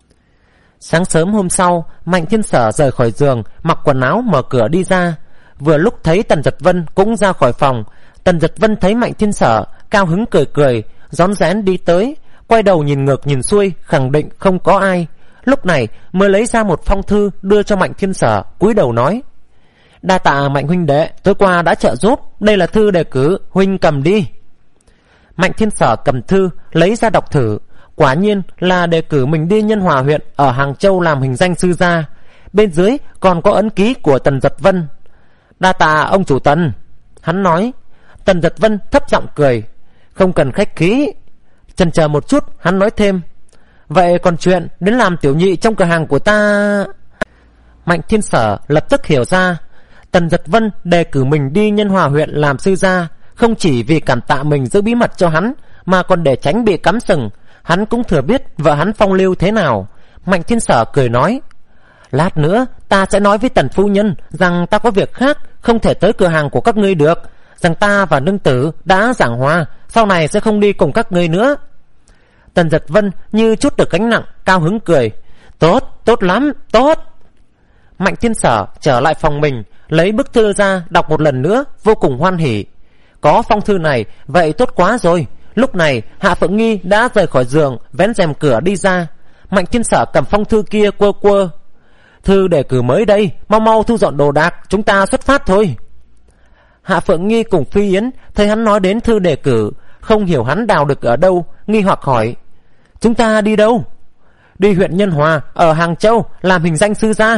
Sáng sớm hôm sau, Mạnh Thiên Sở rời khỏi giường, mặc quần áo mở cửa đi ra. Vừa lúc thấy Tần Giật Vân cũng ra khỏi phòng. Tần Giật Vân thấy Mạnh Thiên Sở, cao hứng cười cười, rón rén đi tới, quay đầu nhìn ngược nhìn xuôi, khẳng định không có ai. Lúc này mới lấy ra một phong thư đưa cho Mạnh Thiên Sở, cúi đầu nói: đa tạ Mạnh huynh đệ, tối qua đã trợ giúp, đây là thư đề cử, huynh cầm đi. Mạnh Thiên Sở cầm thư lấy ra đọc thử, quả nhiên là đề cử mình đi Nhân Hòa huyện ở Hàng Châu làm hình danh sư gia. Bên dưới còn có ấn ký của Tần Giật Vân. Đa tạ ông chủ Tần, hắn nói. Tần Giật Vân thấp giọng cười: không cần khách khí. Chần chờ một chút, hắn nói thêm: vậy còn chuyện đến làm tiểu nhị trong cửa hàng của ta? Mạnh Thiên Sở lập tức hiểu ra, Tần Giật Vân đề cử mình đi Nhân Hòa huyện làm sư gia, không chỉ vì cảm tạ mình giữ bí mật cho hắn, mà còn để tránh bị cắm sừng. Hắn cũng thừa biết vợ hắn phong lưu thế nào. Mạnh Thiên Sở cười nói: lát nữa ta sẽ nói với Tần phu nhân rằng ta có việc khác, không thể tới cửa hàng của các ngươi được, rằng ta và nương tử đã giảng hòa, sau này sẽ không đi cùng các ngươi nữa. Tần Giật Vân như chút được gánh nặng, cao hứng cười: tốt, tốt lắm, tốt. Mạnh Thiên Sở trở lại phòng mình, lấy bức thư ra đọc một lần nữa, vô cùng hoan hỉ. Có phong thư này vậy tốt quá rồi. Lúc này Hạ Phượng Nghi đã rời khỏi giường, vén rèm cửa đi ra. Mạnh Thiên Sở cầm phong thư kia quơ quơ: thư đề cử mới đây, mau mau thu dọn đồ đạc, chúng ta xuất phát thôi. Hạ Phượng Nghi cùng Phi Yến thấy hắn nói đến thư đề cử, không hiểu hắn đào được ở đâu, nghi hoặc hỏi: chúng ta đi đâu? Đi huyện Nhân Hòa ở Hàng Châu làm hình danh sư gia.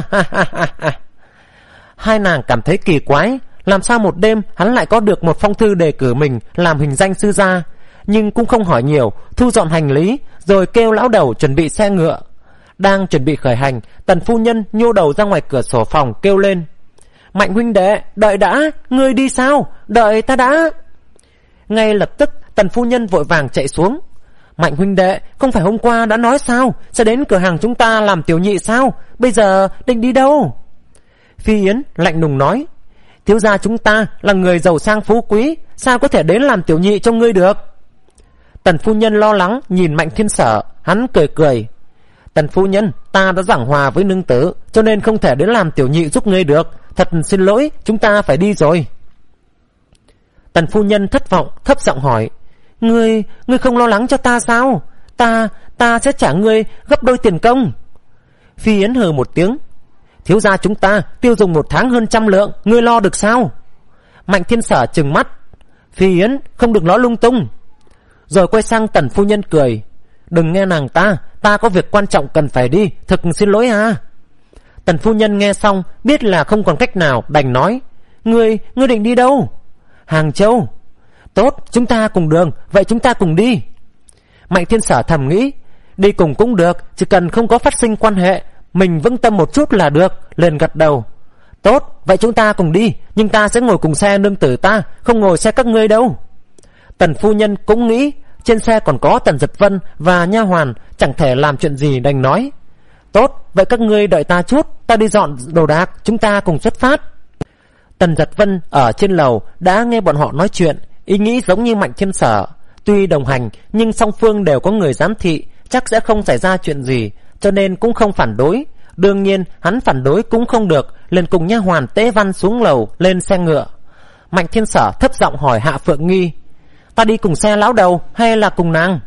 Hai nàng cảm thấy kỳ quái, làm sao một đêm hắn lại có được một phong thư đề cử mình làm hình danh sư gia, nhưng cũng không hỏi nhiều, thu dọn hành lý rồi kêu lão đầu chuẩn bị xe ngựa. Đang chuẩn bị khởi hành, Tần phu nhân nhô đầu ra ngoài cửa sổ phòng kêu lên: Mạnh huynh đệ, đợi đã, ngươi đi sao? Đợi ta đã. Ngay lập tức Tần phu nhân vội vàng chạy xuống: Mạnh huynh đệ, không phải hôm qua đã nói sao sẽ đến cửa hàng chúng ta làm tiểu nhị sao? Bây giờ định đi đâu? Phi Yến lạnh lùng nói: thiếu gia chúng ta là người giàu sang phú quý, sao có thể đến làm tiểu nhị cho ngươi được? Tần phu nhân lo lắng nhìn Mạnh Thiên Sở, hắn cười cười: Tần phu nhân, ta đã giảng hòa với nương tử, cho nên không thể đến làm tiểu nhị giúp ngươi được. Thật xin lỗi, chúng ta phải đi rồi. Tần phu nhân thất vọng, thấp giọng hỏi: Ngươi, ngươi không lo lắng cho ta sao? Ta, ta sẽ trả ngươi gấp đôi tiền công. Phi Yến hừ một tiếng: thiếu gia chúng ta tiêu dùng một tháng hơn trăm lượng, ngươi lo được sao? Mạnh Thiên Sở trừng mắt: Phi Yến, không được nói lung tung. Rồi quay sang Tần phu nhân cười: đừng nghe nàng ta, ta có việc quan trọng cần phải đi, thực xin lỗi à. Tần phu nhân nghe xong biết là không còn cách nào, đành nói: Ngươi, ngươi định đi đâu? Hàng Châu. Tốt, chúng ta cùng đường, vậy chúng ta cùng đi. Mạnh Thiên Sở thầm nghĩ: đi cùng cũng được, chỉ cần không có phát sinh quan hệ, mình vững tâm một chút là được, liền gật đầu: tốt, vậy chúng ta cùng đi, nhưng ta sẽ ngồi cùng xe nương tử ta, không ngồi xe các ngươi đâu. Tần phu nhân cũng nghĩ trên xe còn có Tần Giật Vân và nha hoàn, chẳng thể làm chuyện gì, đành nói: tốt, vậy các ngươi đợi ta chút, ta đi dọn đồ đạc, chúng ta cùng xuất phát. Tần Giật Vân ở trên lầu đã nghe bọn họ nói chuyện, ý nghĩ giống như Mạnh Thiên Sở. Tuy đồng hành nhưng song phương đều có người giám thị, chắc sẽ không xảy ra chuyện gì, cho nên cũng không phản đối. Đương nhiên hắn phản đối cũng không được, liền cùng nha hoàn Tế Văn xuống lầu lên xe ngựa. Mạnh Thiên Sở thấp giọng hỏi Hạ Phượng Nghi: ta đi cùng xe lão đầu hay là cùng nàng?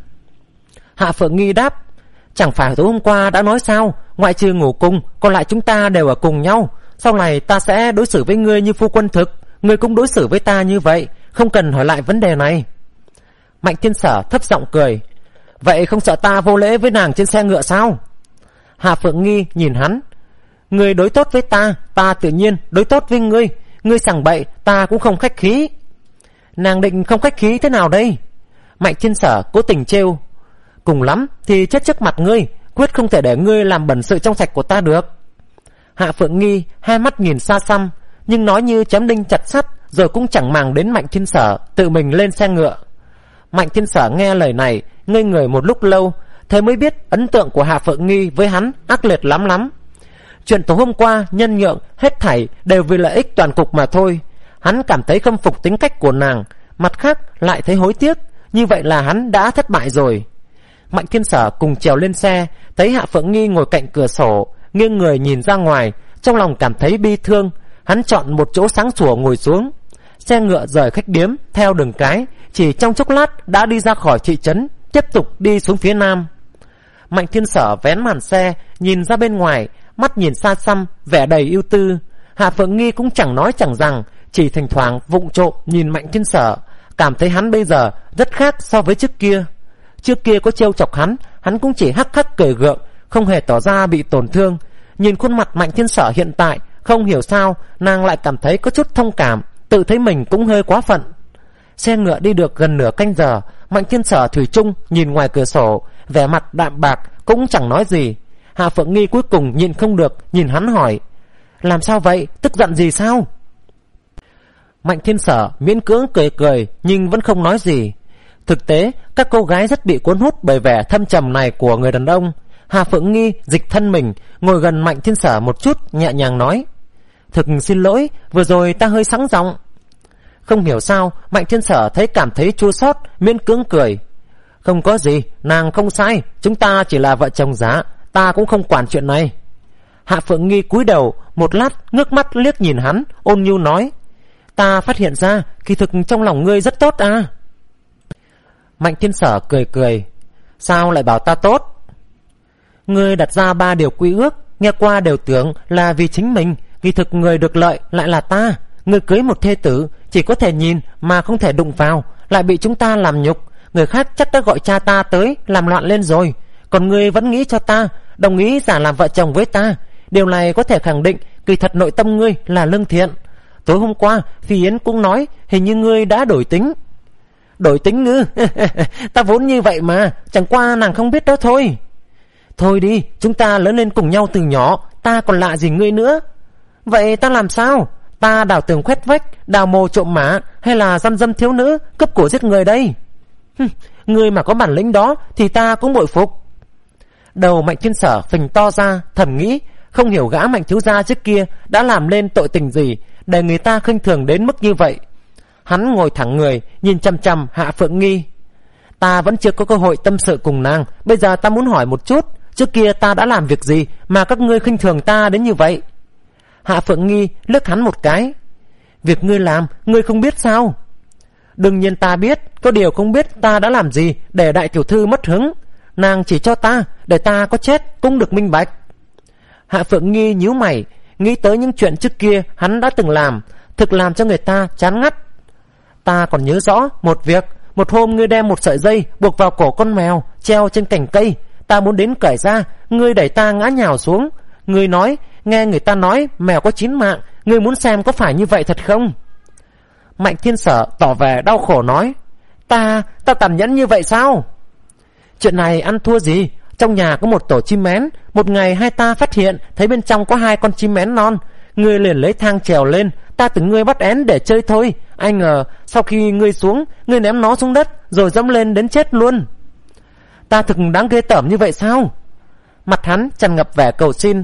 Hạ Phượng Nghi đáp: chẳng phải tối hôm qua đã nói sao, ngoại trừ ngủ cùng, còn lại chúng ta đều ở cùng nhau. Sau này ta sẽ đối xử với ngươi như phu quân thực, ngươi cũng đối xử với ta như vậy, không cần hỏi lại vấn đề này. Mạnh Thiên Sở thấp giọng cười: vậy không sợ ta vô lễ với nàng trên xe ngựa sao? Hạ Phượng Nghi nhìn hắn: ngươi đối tốt với ta, ta tự nhiên đối tốt với ngươi, ngươi sằng bậy ta cũng không khách khí. Nàng định không khách khí thế nào đây? Mạnh Thiên Sở cố tình trêu: cùng lắm thì chết trước mặt ngươi, quyết không thể để ngươi làm bẩn sự trong sạch của ta được. Hạ Phượng Nghi hai mắt nhìn xa xăm, nhưng nói như chém đinh chặt sắt, rồi cũng chẳng màng đến Mạnh Thiên Sở, tự mình lên xe ngựa. Mạnh Thiên Sở nghe lời này ngây người một lúc lâu, thế mới biết ấn tượng của Hạ Phượng Nghi với hắn ác liệt lắm lắm. Chuyện tối hôm qua nhân nhượng hết thảy đều vì lợi ích toàn cục mà thôi. Hắn cảm thấy khâm phục tính cách của nàng, mặt khác lại thấy hối tiếc, như vậy là hắn đã thất bại rồi. Mạnh Thiên Sở cùng trèo lên xe, thấy Hạ Phượng Nghi ngồi cạnh cửa sổ, nghiêng người nhìn ra ngoài, trong lòng cảm thấy bi thương. Hắn chọn một chỗ sáng sủa ngồi xuống. Xe ngựa rời khách điếm theo đường cái, chỉ trong chốc lát đã đi ra khỏi thị trấn, tiếp tục đi xuống phía nam. Mạnh Thiên Sở vén màn xe, nhìn ra bên ngoài, mắt nhìn xa xăm, vẻ đầy ưu tư. Hạ Phượng Nghi cũng chẳng nói chẳng rằng, chỉ thỉnh thoảng vụng trộm nhìn Mạnh Thiên Sở, cảm thấy hắn bây giờ rất khác so với trước kia. Trước kia có trêu chọc hắn, hắn cũng chỉ hắc hắc cười gượng, không hề tỏ ra bị tổn thương. Nhìn khuôn mặt Mạnh Thiên Sở hiện tại, không hiểu sao nàng lại cảm thấy có chút thông cảm, tự thấy mình cũng hơi quá phận. Xe ngựa đi được gần nửa canh giờ, Mạnh Thiên Sở thủy chung nhìn ngoài cửa sổ, vẻ mặt đạm bạc, cũng chẳng nói gì. Hạ Phượng Nghi cuối cùng nhịn không được, nhìn hắn hỏi: làm sao vậy, tức giận gì sao? Mạnh Thiên Sở miễn cưỡng cười cười, nhưng vẫn không nói gì. Thực tế, các cô gái rất bị cuốn hút bởi vẻ thâm trầm này của người đàn ông. Hạ Phượng Nghi dịch thân mình, ngồi gần Mạnh Thiên Sở một chút, nhẹ nhàng nói: thực xin lỗi, vừa rồi ta hơi sẵn giọng. Không hiểu sao, Mạnh Thiên Sở thấy cảm thấy chua xót, miễn cưỡng cười: không có gì, nàng không sai, chúng ta chỉ là vợ chồng giá, ta cũng không quản chuyện này. Hạ Phượng Nghi cúi đầu, một lát ngước mắt liếc nhìn hắn, ôn nhu nói: ta phát hiện ra kỳ thực trong lòng ngươi rất tốt à. Mạnh Thiên Sở cười cười: sao lại bảo ta tốt? Ngươi đặt ra ba điều quy ước, nghe qua đều tưởng là vì chính mình, kỳ thực người được lợi lại là ta. Ngươi cưới một thê tử, chỉ có thể nhìn mà không thể đụng vào, lại bị chúng ta làm nhục. Người khác chắc đã gọi cha ta tới làm loạn lên rồi, còn ngươi vẫn nghĩ cho ta, đồng ý giả làm vợ chồng với ta. Điều này có thể khẳng định kỳ thật nội tâm ngươi là lương thiện. Tối hôm qua Phi Yến cũng nói hình như ngươi đã đổi tính. Đổi tính ngư? Ta vốn như vậy mà, chẳng qua nàng không biết đó thôi. Thôi đi, chúng ta lớn lên cùng nhau từ nhỏ, ta còn lạ gì ngươi nữa. Vậy ta làm sao? Ta đào tường khoét vách, đào mồ trộm mã, hay là dăm dâm thiếu nữ, cướp cổ giết người đây? Ngươi mà có bản lĩnh đó thì ta cũng bội phục. Đầu Mạnh Thiên Sở phình to ra, thầm nghĩ, không hiểu gã Mạnh thiếu gia trước kia đã làm lên tội tình gì để người ta khinh thường đến mức như vậy. Hắn ngồi thẳng người, nhìn chăm chăm Hạ Phượng Nghi. Ta vẫn chưa có cơ hội tâm sự cùng nàng, bây giờ ta muốn hỏi một chút, trước kia ta đã làm việc gì mà các ngươi khinh thường ta đến như vậy? Hạ Phượng Nghi liếc hắn một cái: việc ngươi làm, ngươi không biết sao? Đương nhiên ta biết, có điều không biết ta đã làm gì để đại tiểu thư mất hứng. Nàng chỉ cho ta, để ta có chết cũng được minh bạch. Hạ Phượng Nghi nhíu mày, nghĩ tới những chuyện trước kia hắn đã từng làm, thực làm cho người ta chán ngắt. Ta còn nhớ rõ một việc, một hôm ngươi đem một sợi dây buộc vào cổ con mèo treo trên cành cây, ta muốn đến cởi ra, ngươi đẩy ta ngã nhào xuống. Ngươi nói, nghe người ta nói mèo có chín mạng, ngươi muốn xem có phải như vậy thật không? Mạnh Thiên Sở tỏ vẻ đau khổ nói: Ta, ta tàn nhẫn như vậy sao? Chuyện này ăn thua gì? Trong nhà có một tổ chim én, một ngày hai ta phát hiện thấy bên trong có hai con chim én non. Ngươi liền lấy thang trèo lên, ta tưởng ngươi bắt én để chơi thôi, ai ngờ sau khi ngươi xuống, ngươi ném nó xuống đất rồi dẫm lên đến chết luôn. Ta thực đáng ghê tởm như vậy sao? Mặt hắn tràn ngập vẻ cầu xin.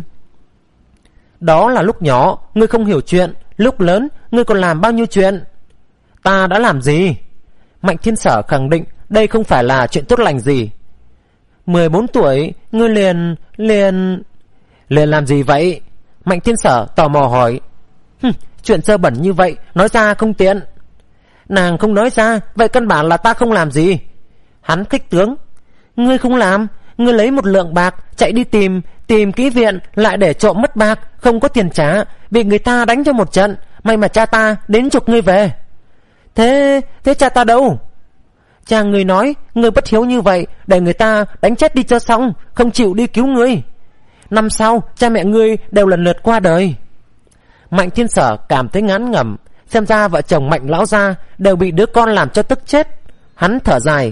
Đó là lúc nhỏ, ngươi không hiểu chuyện, lúc lớn ngươi còn làm bao nhiêu chuyện. Ta đã làm gì? Mạnh Thiên Sở khẳng định đây không phải là chuyện tốt lành gì. Mười bốn tuổi, ngươi liền... liền... Liền làm gì vậy? Mạnh Thiên Sở tò mò hỏi. Hừm, chuyện sơ bẩn như vậy, nói ra không tiện. Nàng không nói ra, vậy căn bản là ta không làm gì. Hắn khích tướng. Ngươi không làm, ngươi lấy một lượng bạc, chạy đi tìm, tìm kỹ viện, lại để trộm mất bạc, không có tiền trả, bị người ta đánh cho một trận, may mà cha ta đến chuộc ngươi về. Thế, thế cha ta đâu? Cha ngươi nói, ngươi bất hiếu như vậy, để người ta đánh chết đi cho xong, không chịu đi cứu ngươi. Năm sau, cha mẹ ngươi đều lần lượt qua đời. Mạnh Thiên Sở cảm thấy ngán ngẩm, xem ra vợ chồng Mạnh lão gia đều bị đứa con làm cho tức chết. Hắn thở dài.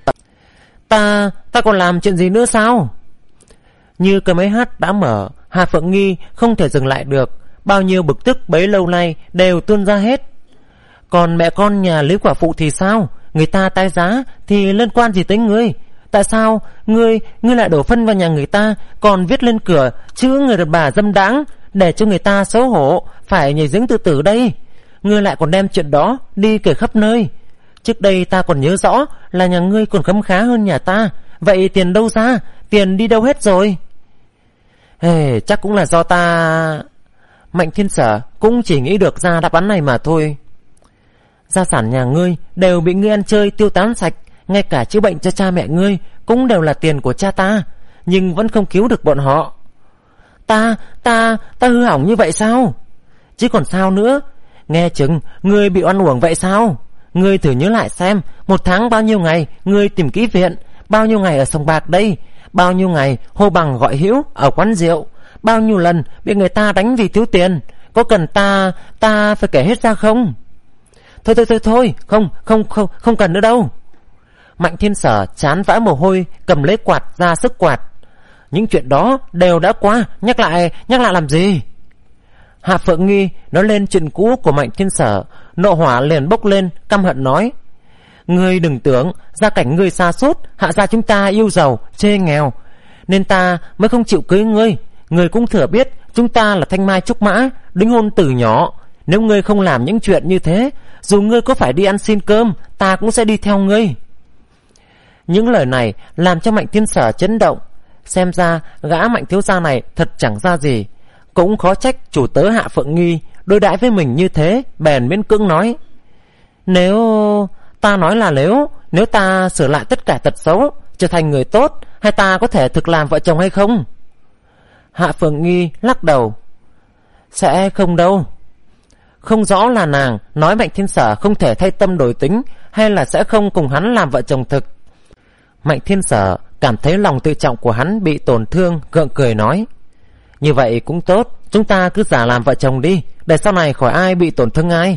Ta, ta còn làm chuyện gì nữa sao? Như cái máy hát đã mở, Hà Phượng Nghi không thể dừng lại được, bao nhiêu bực tức bấy lâu nay đều tuôn ra hết. Còn mẹ con nhà Lý quả phụ thì sao? Người ta tái giá thì liên quan gì tới ngươi? Tại sao ngươi ngươi lại đổ phân vào nhà người ta, còn viết lên cửa chữ người đàn bà dâm đãng, để cho người ta xấu hổ phải nhảy giếng tự tử đây? Ngươi lại còn đem chuyện đó đi kể khắp nơi. Trước đây ta còn nhớ rõ là nhà ngươi còn khấm khá hơn nhà ta. Vậy tiền đâu ra? Tiền đi đâu hết rồi? Hey, chắc cũng là do ta... Mạnh Thiên Sở cũng chỉ nghĩ được ra đáp án này mà thôi. Gia sản nhà ngươi đều bị ngươi ăn chơi tiêu tán sạch, ngay cả chữa bệnh cho cha mẹ ngươi cũng đều là tiền của cha ta, nhưng vẫn không cứu được bọn họ. Ta, ta, ta hư hỏng như vậy sao? Chứ còn sao nữa, nghe chừng ngươi bị oan uổng vậy sao? Ngươi thử nhớ lại xem, một tháng bao nhiêu ngày ngươi tìm kỹ viện, bao nhiêu ngày ở sòng bạc đây, bao nhiêu ngày hô bằng gọi hữu ở quán rượu, bao nhiêu lần bị người ta đánh vì thiếu tiền, có cần ta, ta phải kể hết ra không? Thôi thôi thôi thôi, không, không, không, không cần nữa đâu. Mạnh Thiên Sở chán vã mồ hôi, cầm lấy quạt ra sức quạt. Những chuyện đó đều đã qua, nhắc lại, nhắc lại làm gì? Hạ Phượng Nghi nói lên chuyện cũ của Mạnh Thiên Sở, nộ hỏa liền bốc lên, căm hận nói: ngươi đừng tưởng gia cảnh ngươi xa sút, Hạ gia chúng ta yêu giàu chê nghèo, nên ta mới không chịu cưới ngươi. Ngươi cũng thừa biết chúng ta là thanh mai trúc mã, đính hôn từ nhỏ. Nếu ngươi không làm những chuyện như thế, dù ngươi có phải đi ăn xin cơm, ta cũng sẽ đi theo ngươi. Những lời này làm cho Mạnh Thiên Sở chấn động. Xem ra gã Mạnh thiếu gia này thật chẳng ra gì. Cũng khó trách chủ tớ Hạ Phượng Nghi đối đãi với mình như thế, bèn miễn cưỡng nói: Nếu ta nói là nếu Nếu ta sửa lại tất cả tật xấu, trở thành người tốt, hay ta có thể thực làm vợ chồng hay không? Hạ Phượng Nghi lắc đầu: Sẽ không đâu. Không rõ là nàng nói Mạnh Thiên Sở không thể thay tâm đổi tính, hay là sẽ không cùng hắn làm vợ chồng thực. Mạnh Thiên Sở cảm thấy lòng tự trọng của hắn bị tổn thương, gượng cười nói: Như vậy cũng tốt, chúng ta cứ giả làm vợ chồng đi, để sau này khỏi ai bị tổn thương ai.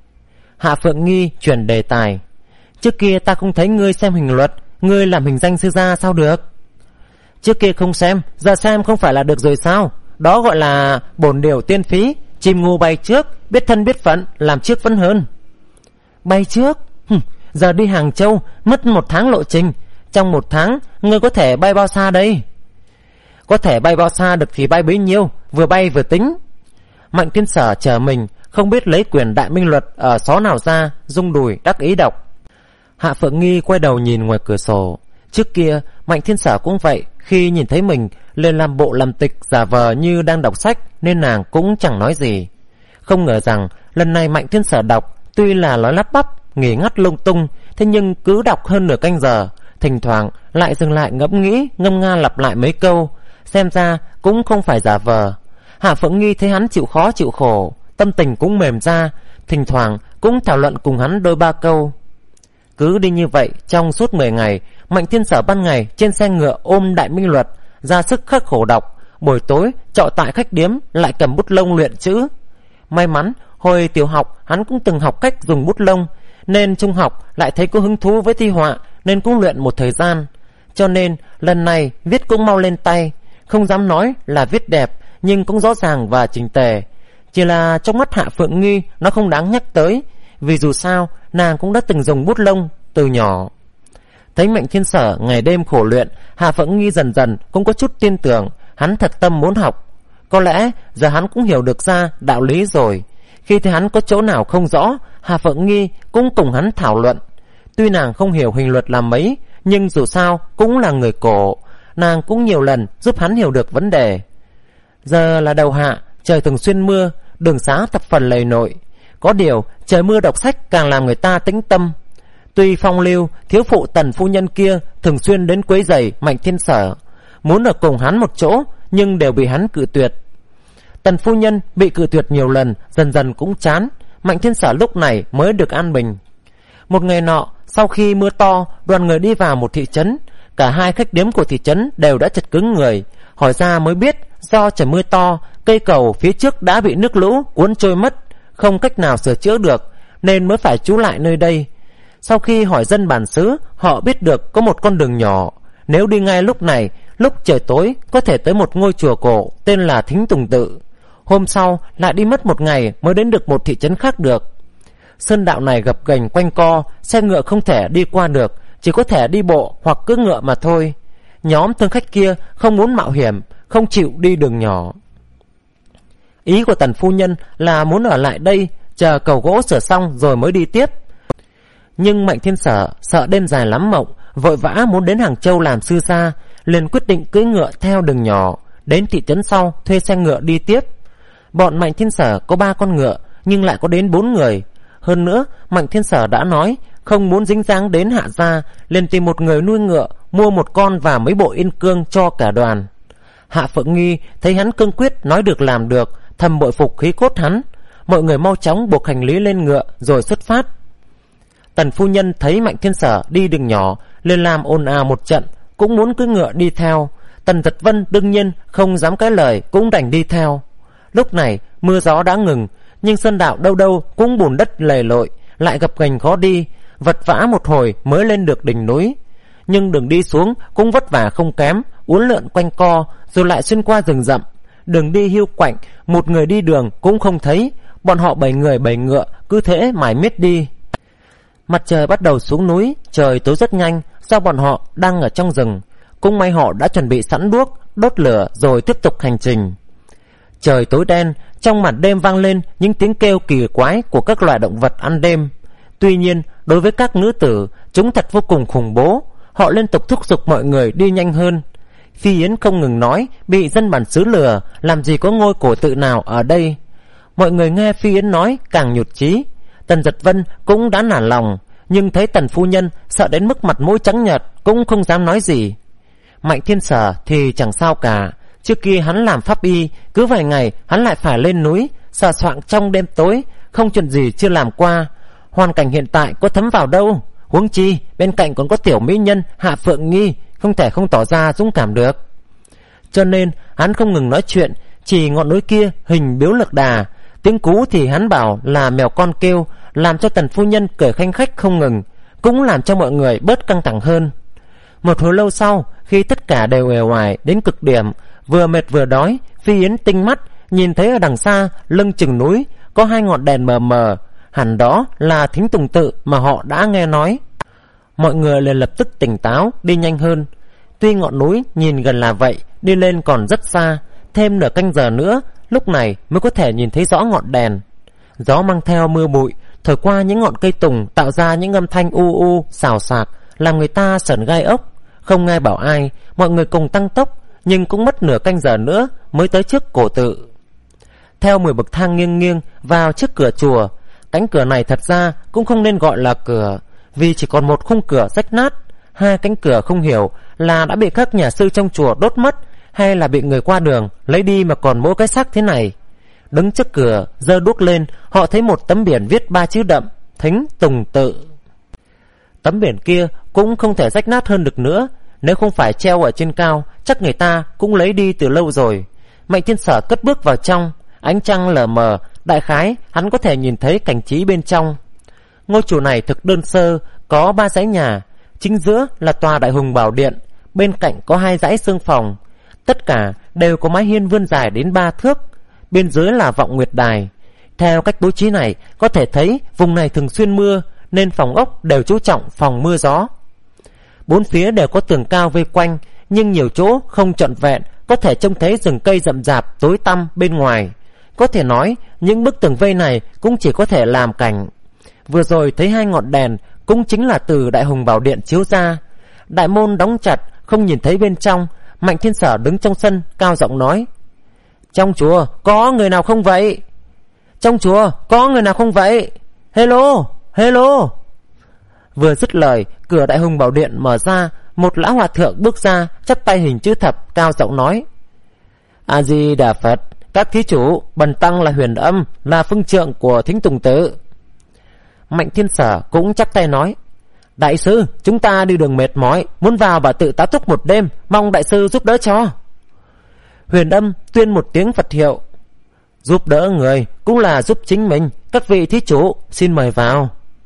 Hạ Phượng Nghi chuyển đề tài: Trước kia ta không thấy ngươi xem hình luật, ngươi làm hình danh sư gia sao được? Trước kia không xem, giờ xem không phải là được rồi sao? Đó gọi là bổn điều tiên phí, chim ngu bay trước, biết thân biết phận, làm trước vẫn hơn. Bay trước? Hừm, giờ đi Hàng Châu mất một tháng lộ trình, trong một tháng ngươi có thể bay bao xa đây? Có thể bay bao xa được thì bay bấy nhiêu, vừa bay vừa tính. Mạnh Thiên Sở chờ mình, không biết lấy quyền đại minh luật ở xó nào ra, rung đùi đắc ý đọc. Hạ Phượng Nghi quay đầu nhìn ngoài cửa sổ. Trước kia Mạnh Thiên Sở cũng vậy, khi nhìn thấy mình lên làm bộ làm tịch giả vờ như đang đọc sách, nên nàng cũng chẳng nói gì. Không ngờ rằng lần này Mạnh Thiên Sở đọc, tuy là nói lắp bắp, nghỉ ngắt lung tung, thế nhưng cứ đọc hơn nửa canh giờ, thỉnh thoảng lại dừng lại ngẫm nghĩ, ngâm nga lặp lại mấy câu. Xem ra cũng không phải giả vờ. Hạ Phượng Nghi thấy hắn chịu khó chịu khổ, tâm tình cũng mềm ra, thỉnh thoảng cũng thảo luận cùng hắn đôi ba câu. Cứ đi như vậy trong suốt mười ngày, Mạnh Thiên Sở ban ngày trên xe ngựa ôm đại minh luật, ra sức khắc khổ đọc, buổi tối trọ tại khách điếm lại cầm bút lông luyện chữ. May mắn hồi tiểu học hắn cũng từng học cách dùng bút lông, nên trung học lại thấy có hứng thú với thi họa, nên cũng luyện một thời gian. Cho nên lần này viết cũng mau lên tay. Không dám nói là viết đẹp, nhưng cũng rõ ràng và chỉnh tề. Chỉ là trong mắt Hạ Phượng Nghi nó không đáng nhắc tới, vì dù sao nàng cũng đã từng dùng bút lông từ nhỏ. Thấy Mạnh Thiên Sở ngày đêm khổ luyện, Hạ Phượng Nghi dần dần cũng có chút tin tưởng hắn thật tâm muốn học. Có lẽ giờ hắn cũng hiểu được ra đạo lý rồi. Khi thấy hắn có chỗ nào không rõ, Hạ Phượng Nghi cũng cùng hắn thảo luận. Tuy nàng không hiểu hình luật làm mấy, nhưng dù sao cũng là người cổ, nàng cũng nhiều lần giúp hắn hiểu được vấn đề. Giờ là đầu hạ, trời thường xuyên mưa, đường xá thập phần lầy lội. Có điều trời mưa đọc sách càng làm người ta tĩnh tâm. Tuy phong lưu thiếu phụ Tần phu nhân kia thường xuyên đến quấy rầy Mạnh Thiên Sở, muốn ở cùng hắn một chỗ, nhưng đều bị hắn cự tuyệt. Tần phu nhân bị cự tuyệt nhiều lần, dần dần cũng chán. Mạnh Thiên Sở lúc này mới được an bình. Một ngày nọ, sau khi mưa to, đoàn người đi vào một thị trấn. Cả hai khách điếm của thị trấn đều đã chật cứng người. Hỏi ra mới biết, do trời mưa to, cây cầu phía trước đã bị nước lũ cuốn trôi mất, không cách nào sửa chữa được, nên mới phải trú lại nơi đây. Sau khi hỏi dân bản xứ, họ biết được có một con đường nhỏ, nếu đi ngay lúc này, lúc trời tối có thể tới một ngôi chùa cổ tên là Thính Tùng Tự. Hôm sau lại đi mất một ngày mới đến được một thị trấn khác được. Sơn đạo này gập ghềnh quanh co, xe ngựa không thể đi qua được, chỉ có thể đi bộ hoặc cưỡi ngựa mà thôi. Nhóm thương khách kia không muốn mạo hiểm, không chịu đi đường nhỏ. Ý của Tần phu nhân là muốn ở lại đây chờ cầu gỗ sửa xong rồi mới đi tiếp. Nhưng Mạnh Thiên Sở sợ đêm dài lắm mộng, vội vã muốn đến Hàng Châu làm sư gia, liền quyết định cưỡi ngựa theo đường nhỏ đến thị trấn sau thuê xe ngựa đi tiếp. Bọn Mạnh Thiên Sở có ba con ngựa, nhưng lại có đến bốn người. Hơn nữa Mạnh Thiên Sở đã nói không muốn dính dáng đến Hạ gia, liền tìm một người nuôi ngựa, mua một con và mấy bộ yên cương cho cả đoàn. Hạ Phượng Nghi thấy hắn cương quyết, nói được làm được, thầm bội phục khí cốt hắn. Mọi người mau chóng buộc hành lý lên ngựa rồi xuất phát. Tần phu nhân thấy Mạnh Thiên Sở đi đường nhỏ, liền làm ồn ào một trận, cũng muốn cưỡi ngựa đi theo. Tần Giật Vân đương nhiên không dám cái lời, cũng đành đi theo. Lúc này mưa gió đã ngừng, nhưng sơn đạo đâu đâu cũng bùn đất lầy lội, lại gập ghềnh khó đi, vật vã một hồi mới lên được đỉnh núi. Nhưng đường đi xuống cũng vất vả không kém, uốn lượn quanh co rồi lại xuyên qua rừng rậm. Đường đi hiu quạnh, một người đi đường cũng không thấy. Bọn họ bảy người bảy ngựa cứ thế mải miết đi. Mặt trời bắt đầu xuống núi, trời tối rất nhanh, do bọn họ đang ở trong rừng. Cũng may họ đã chuẩn bị sẵn đuốc, đốt lửa rồi tiếp tục hành trình. Trời tối đen, trong màn đêm vang lên những tiếng kêu kỳ quái của các loài động vật ăn đêm. Tuy nhiên, đối với các nữ tử, chúng thật vô cùng khủng bố. Họ liên tục thúc giục mọi người đi nhanh hơn. Phi Yến không ngừng nói bị dân bản xứ lừa, làm gì có ngôi cổ tự nào ở đây. Mọi người nghe Phi Yến nói càng nhụt chí. Tần Giật Vân cũng đã nản lòng, nhưng thấy Tần phu nhân sợ đến mức mặt mũi trắng nhợt, cũng không dám nói gì. Mạnh Thiên Sở thì chẳng sao cả. Trước kia hắn làm pháp y, cứ vài ngày hắn lại phải lên núi sờ soạng trong đêm tối, không chuyện gì chưa làm qua. Hoàn cảnh hiện tại có thấm vào đâu. Huống chi bên cạnh còn có tiểu mỹ nhân Hạ Phượng Nghi, không thể không tỏ ra dũng cảm được. Cho nên hắn không ngừng nói chuyện. Chỉ ngọn núi kia hình biếu lực đà, tiếng cú thì hắn bảo là mèo con kêu, làm cho Tần phu nhân cười khanh khách không ngừng, cũng làm cho mọi người bớt căng thẳng hơn. Một hồi lâu sau, khi tất cả đều uể oải đến cực điểm, vừa mệt vừa đói, Phi Yến tinh mắt nhìn thấy ở đằng xa lưng chừng núi có hai ngọn đèn mờ mờ, hẳn đó là Thính Tùng Tự mà họ đã nghe nói. Mọi người liền lập tức tỉnh táo đi nhanh hơn. Tuy ngọn núi nhìn gần là vậy, đi lên còn rất xa, thêm nửa canh giờ nữa lúc này mới có thể nhìn thấy rõ ngọn đèn. Gió mang theo mưa bụi thổi qua những ngọn cây tùng, tạo ra những âm thanh u u xào xạc, làm người ta sởn gai ốc. Không ai bảo ai, mọi người cùng tăng tốc, nhưng cũng mất nửa canh giờ nữa mới tới trước cổ tự. Theo mười bậc thang nghiêng nghiêng vào trước cửa chùa. Cánh cửa này thật ra cũng không nên gọi là cửa, vì chỉ còn một khung cửa rách nát. Hai cánh cửa không hiểu là đã bị các nhà sư trong chùa đốt mất, hay là bị người qua đường lấy đi mà còn mỗi cái xác thế này. Đứng trước cửa giơ đuốc lên, họ thấy một tấm biển viết ba chữ đậm: Thính Tùng Tự. Tấm biển kia cũng không thể rách nát hơn được nữa. Nếu không phải treo ở trên cao, chắc người ta cũng lấy đi từ lâu rồi. Mạnh Thiên Sở cất bước vào trong. Ánh trăng lờ mờ, đại khái hắn có thể nhìn thấy cảnh trí bên trong. Ngôi chùa này thực đơn sơ, có ba dãy nhà. Chính giữa là tòa Đại Hùng Bảo Điện, bên cạnh có hai dãy xương phòng. Tất cả đều có mái hiên vươn dài đến ba thước. Bên dưới là vọng nguyệt đài. Theo cách bố trí này, có thể thấy vùng này thường xuyên mưa, nên phòng ốc đều chú trọng phòng mưa gió. Bốn phía đều có tường cao vây quanh, nhưng nhiều chỗ không trọn vẹn, có thể trông thấy rừng cây rậm rạp tối tăm bên ngoài. Có thể nói những bức tường vây này cũng chỉ có thể làm cảnh. Vừa rồi thấy hai ngọn đèn cũng chính là từ Đại Hùng Bảo Điện chiếu ra. Đại môn đóng chặt, không nhìn thấy bên trong. Mạnh Thiên Sở đứng trong sân cao giọng nói: Trong chùa có người nào không vậy? Trong chùa có người nào không vậy? Hello, hello. Vừa dứt lời, cửa Đại Hùng Bảo Điện mở ra. Một lão hòa thượng bước ra, chắp tay hình chữ thập, cao giọng nói: A Di Đà Phật, các thí chủ, bần tăng là Huyền Âm, là phương trượng của Thính Tùng Tự. Mạnh Thiên Sở cũng chắp tay nói: Đại sư, chúng ta đi đường mệt mỏi, muốn vào và tự tá túc một đêm, mong đại sư giúp đỡ cho. Huyền Âm tuyên một tiếng Phật hiệu: Giúp đỡ người cũng là giúp chính mình, các vị thí chủ xin mời vào.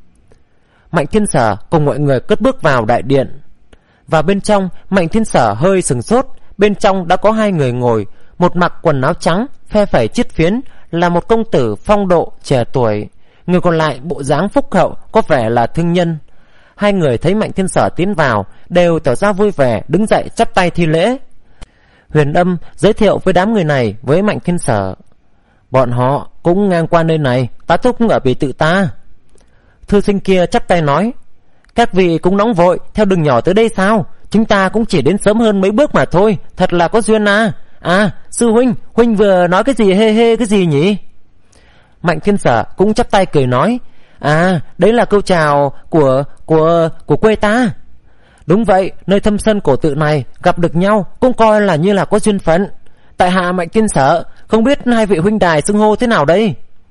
Mạnh Thiên Sở cùng mọi người cất bước vào đại điện. Vào bên trong, Mạnh Thiên Sở hơi sừng sốt. Bên trong đã có hai người ngồi. Một mặc quần áo trắng, phe phẩy chiết phiến, là một công tử phong độ trẻ tuổi. Người còn lại bộ dáng phúc hậu, có vẻ là thương nhân. Hai người thấy Mạnh Thiên Sở tiến vào, đều tỏ ra vui vẻ, đứng dậy chắp tay thi lễ. Huyền Âm giới thiệu với đám người này với Mạnh Thiên Sở: Bọn họ cũng ngang qua nơi này, tá túc ở biệt tự ta. Thư sinh kia chắp tay nói: Các vị cũng nóng vội theo đường nhỏ tới đây sao? Chúng ta cũng chỉ đến sớm hơn mấy bước mà thôi, thật là có duyên à. À, sư huynh, huynh vừa nói cái gì hê hê cái gì nhỉ? Mạnh Thiên Sở cũng chắp tay cười nói: À, đấy là câu chào của của của quê ta. Đúng vậy, nơi thâm sơn cổ tự này gặp được nhau cũng coi là như là có duyên phận. Tại hạ Mạnh Thiên Sở, không biết hai vị huynh đài xưng hô thế nào đây?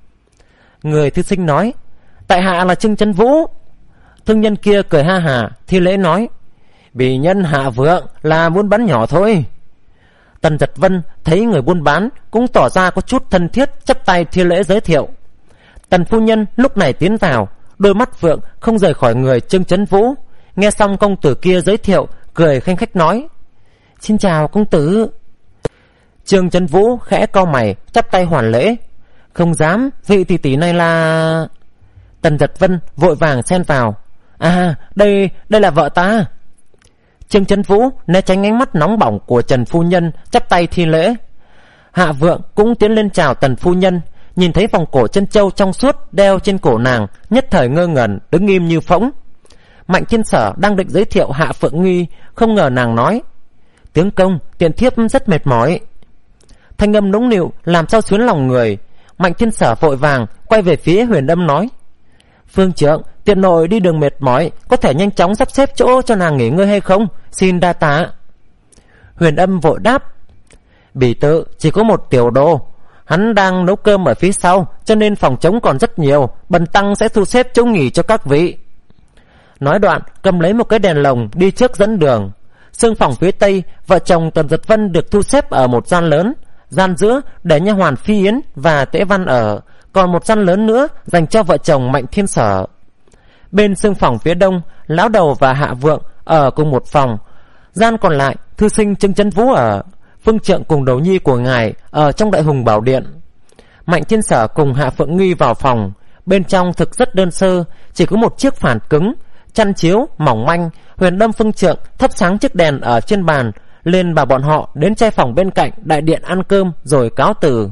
Người thư sinh nói, tại hạ là Trương Chấn Vũ. Thương nhân kia cười ha hả, thi lễ nói, bỉ nhân Hạ Vượng là buôn bán nhỏ thôi. Tần Giật Vân thấy người buôn bán cũng tỏ ra có chút thân thiết, chắp tay thi lễ giới thiệu. Tần phu nhân lúc này tiến vào, đôi mắt Vượng không rời khỏi người Trương Chấn Vũ. Nghe xong công tử kia giới thiệu, cười khanh khách nói, xin chào công tử. Trương Chấn Vũ khẽ cau mày, chắp tay hoàn lễ, không dám, vị tỷ tỷ này là... Tần Giật Vân vội vàng xen vào, à, đây đây là vợ ta. Trương Chấn Vũ né tránh ánh mắt nóng bỏng của Trần phu nhân, chắp tay thi lễ. Hạ Vượng cũng tiến lên chào Tần phu nhân, nhìn thấy vòng cổ chân châu trong suốt đeo trên cổ nàng, nhất thời ngơ ngẩn, đứng im như phỗng. Mạnh Thiên Sở đang định giới thiệu Hạ Phượng Nghi, không ngờ nàng nói, tướng công, tiện thiếp rất mệt mỏi. Thanh âm nũng nịu làm sao xuyến lòng người. Mạnh Thiên Sở vội vàng quay về phía Huyền Âm nói, phương trưởng, tiện nội đi đường mệt mỏi, có thể nhanh chóng sắp xếp chỗ cho nàng nghỉ ngơi hay không? Xin đa tạ. Huyền Âm vội đáp, bỉ tự chỉ có một tiểu đồ, hắn đang nấu cơm ở phía sau, cho nên phòng trống còn rất nhiều, bần tăng sẽ thu xếp chỗ nghỉ cho các vị. Nói đoạn cầm lấy một cái đèn lồng đi trước dẫn đường. Xương phòng phía tây, vợ chồng Tần Giật Vân được thu xếp ở một gian lớn, gian giữa để nha hoàn Phi Yến và Tế Văn ở, còn một gian lớn nữa dành cho vợ chồng Mạnh Thiên Sở. Bên xương phòng phía đông, lão đầu và Hạ Vượng ở cùng một phòng, gian còn lại thư sinh Trương Chấn Vũ ở, phương trượng cùng đầu nhi của ngài ở trong Đại Hùng Bảo Điện. Mạnh Thiên Sở cùng Hạ Phượng Nghi vào phòng, bên trong thực rất đơn sơ, chỉ có một chiếc phản cứng, chăn chiếu mỏng manh. Huyền Đâm phương trượng thắp sáng chiếc đèn ở trên bàn, lên bảo bọn họ đến trai phòng bên cạnh đại điện ăn cơm rồi cáo từ.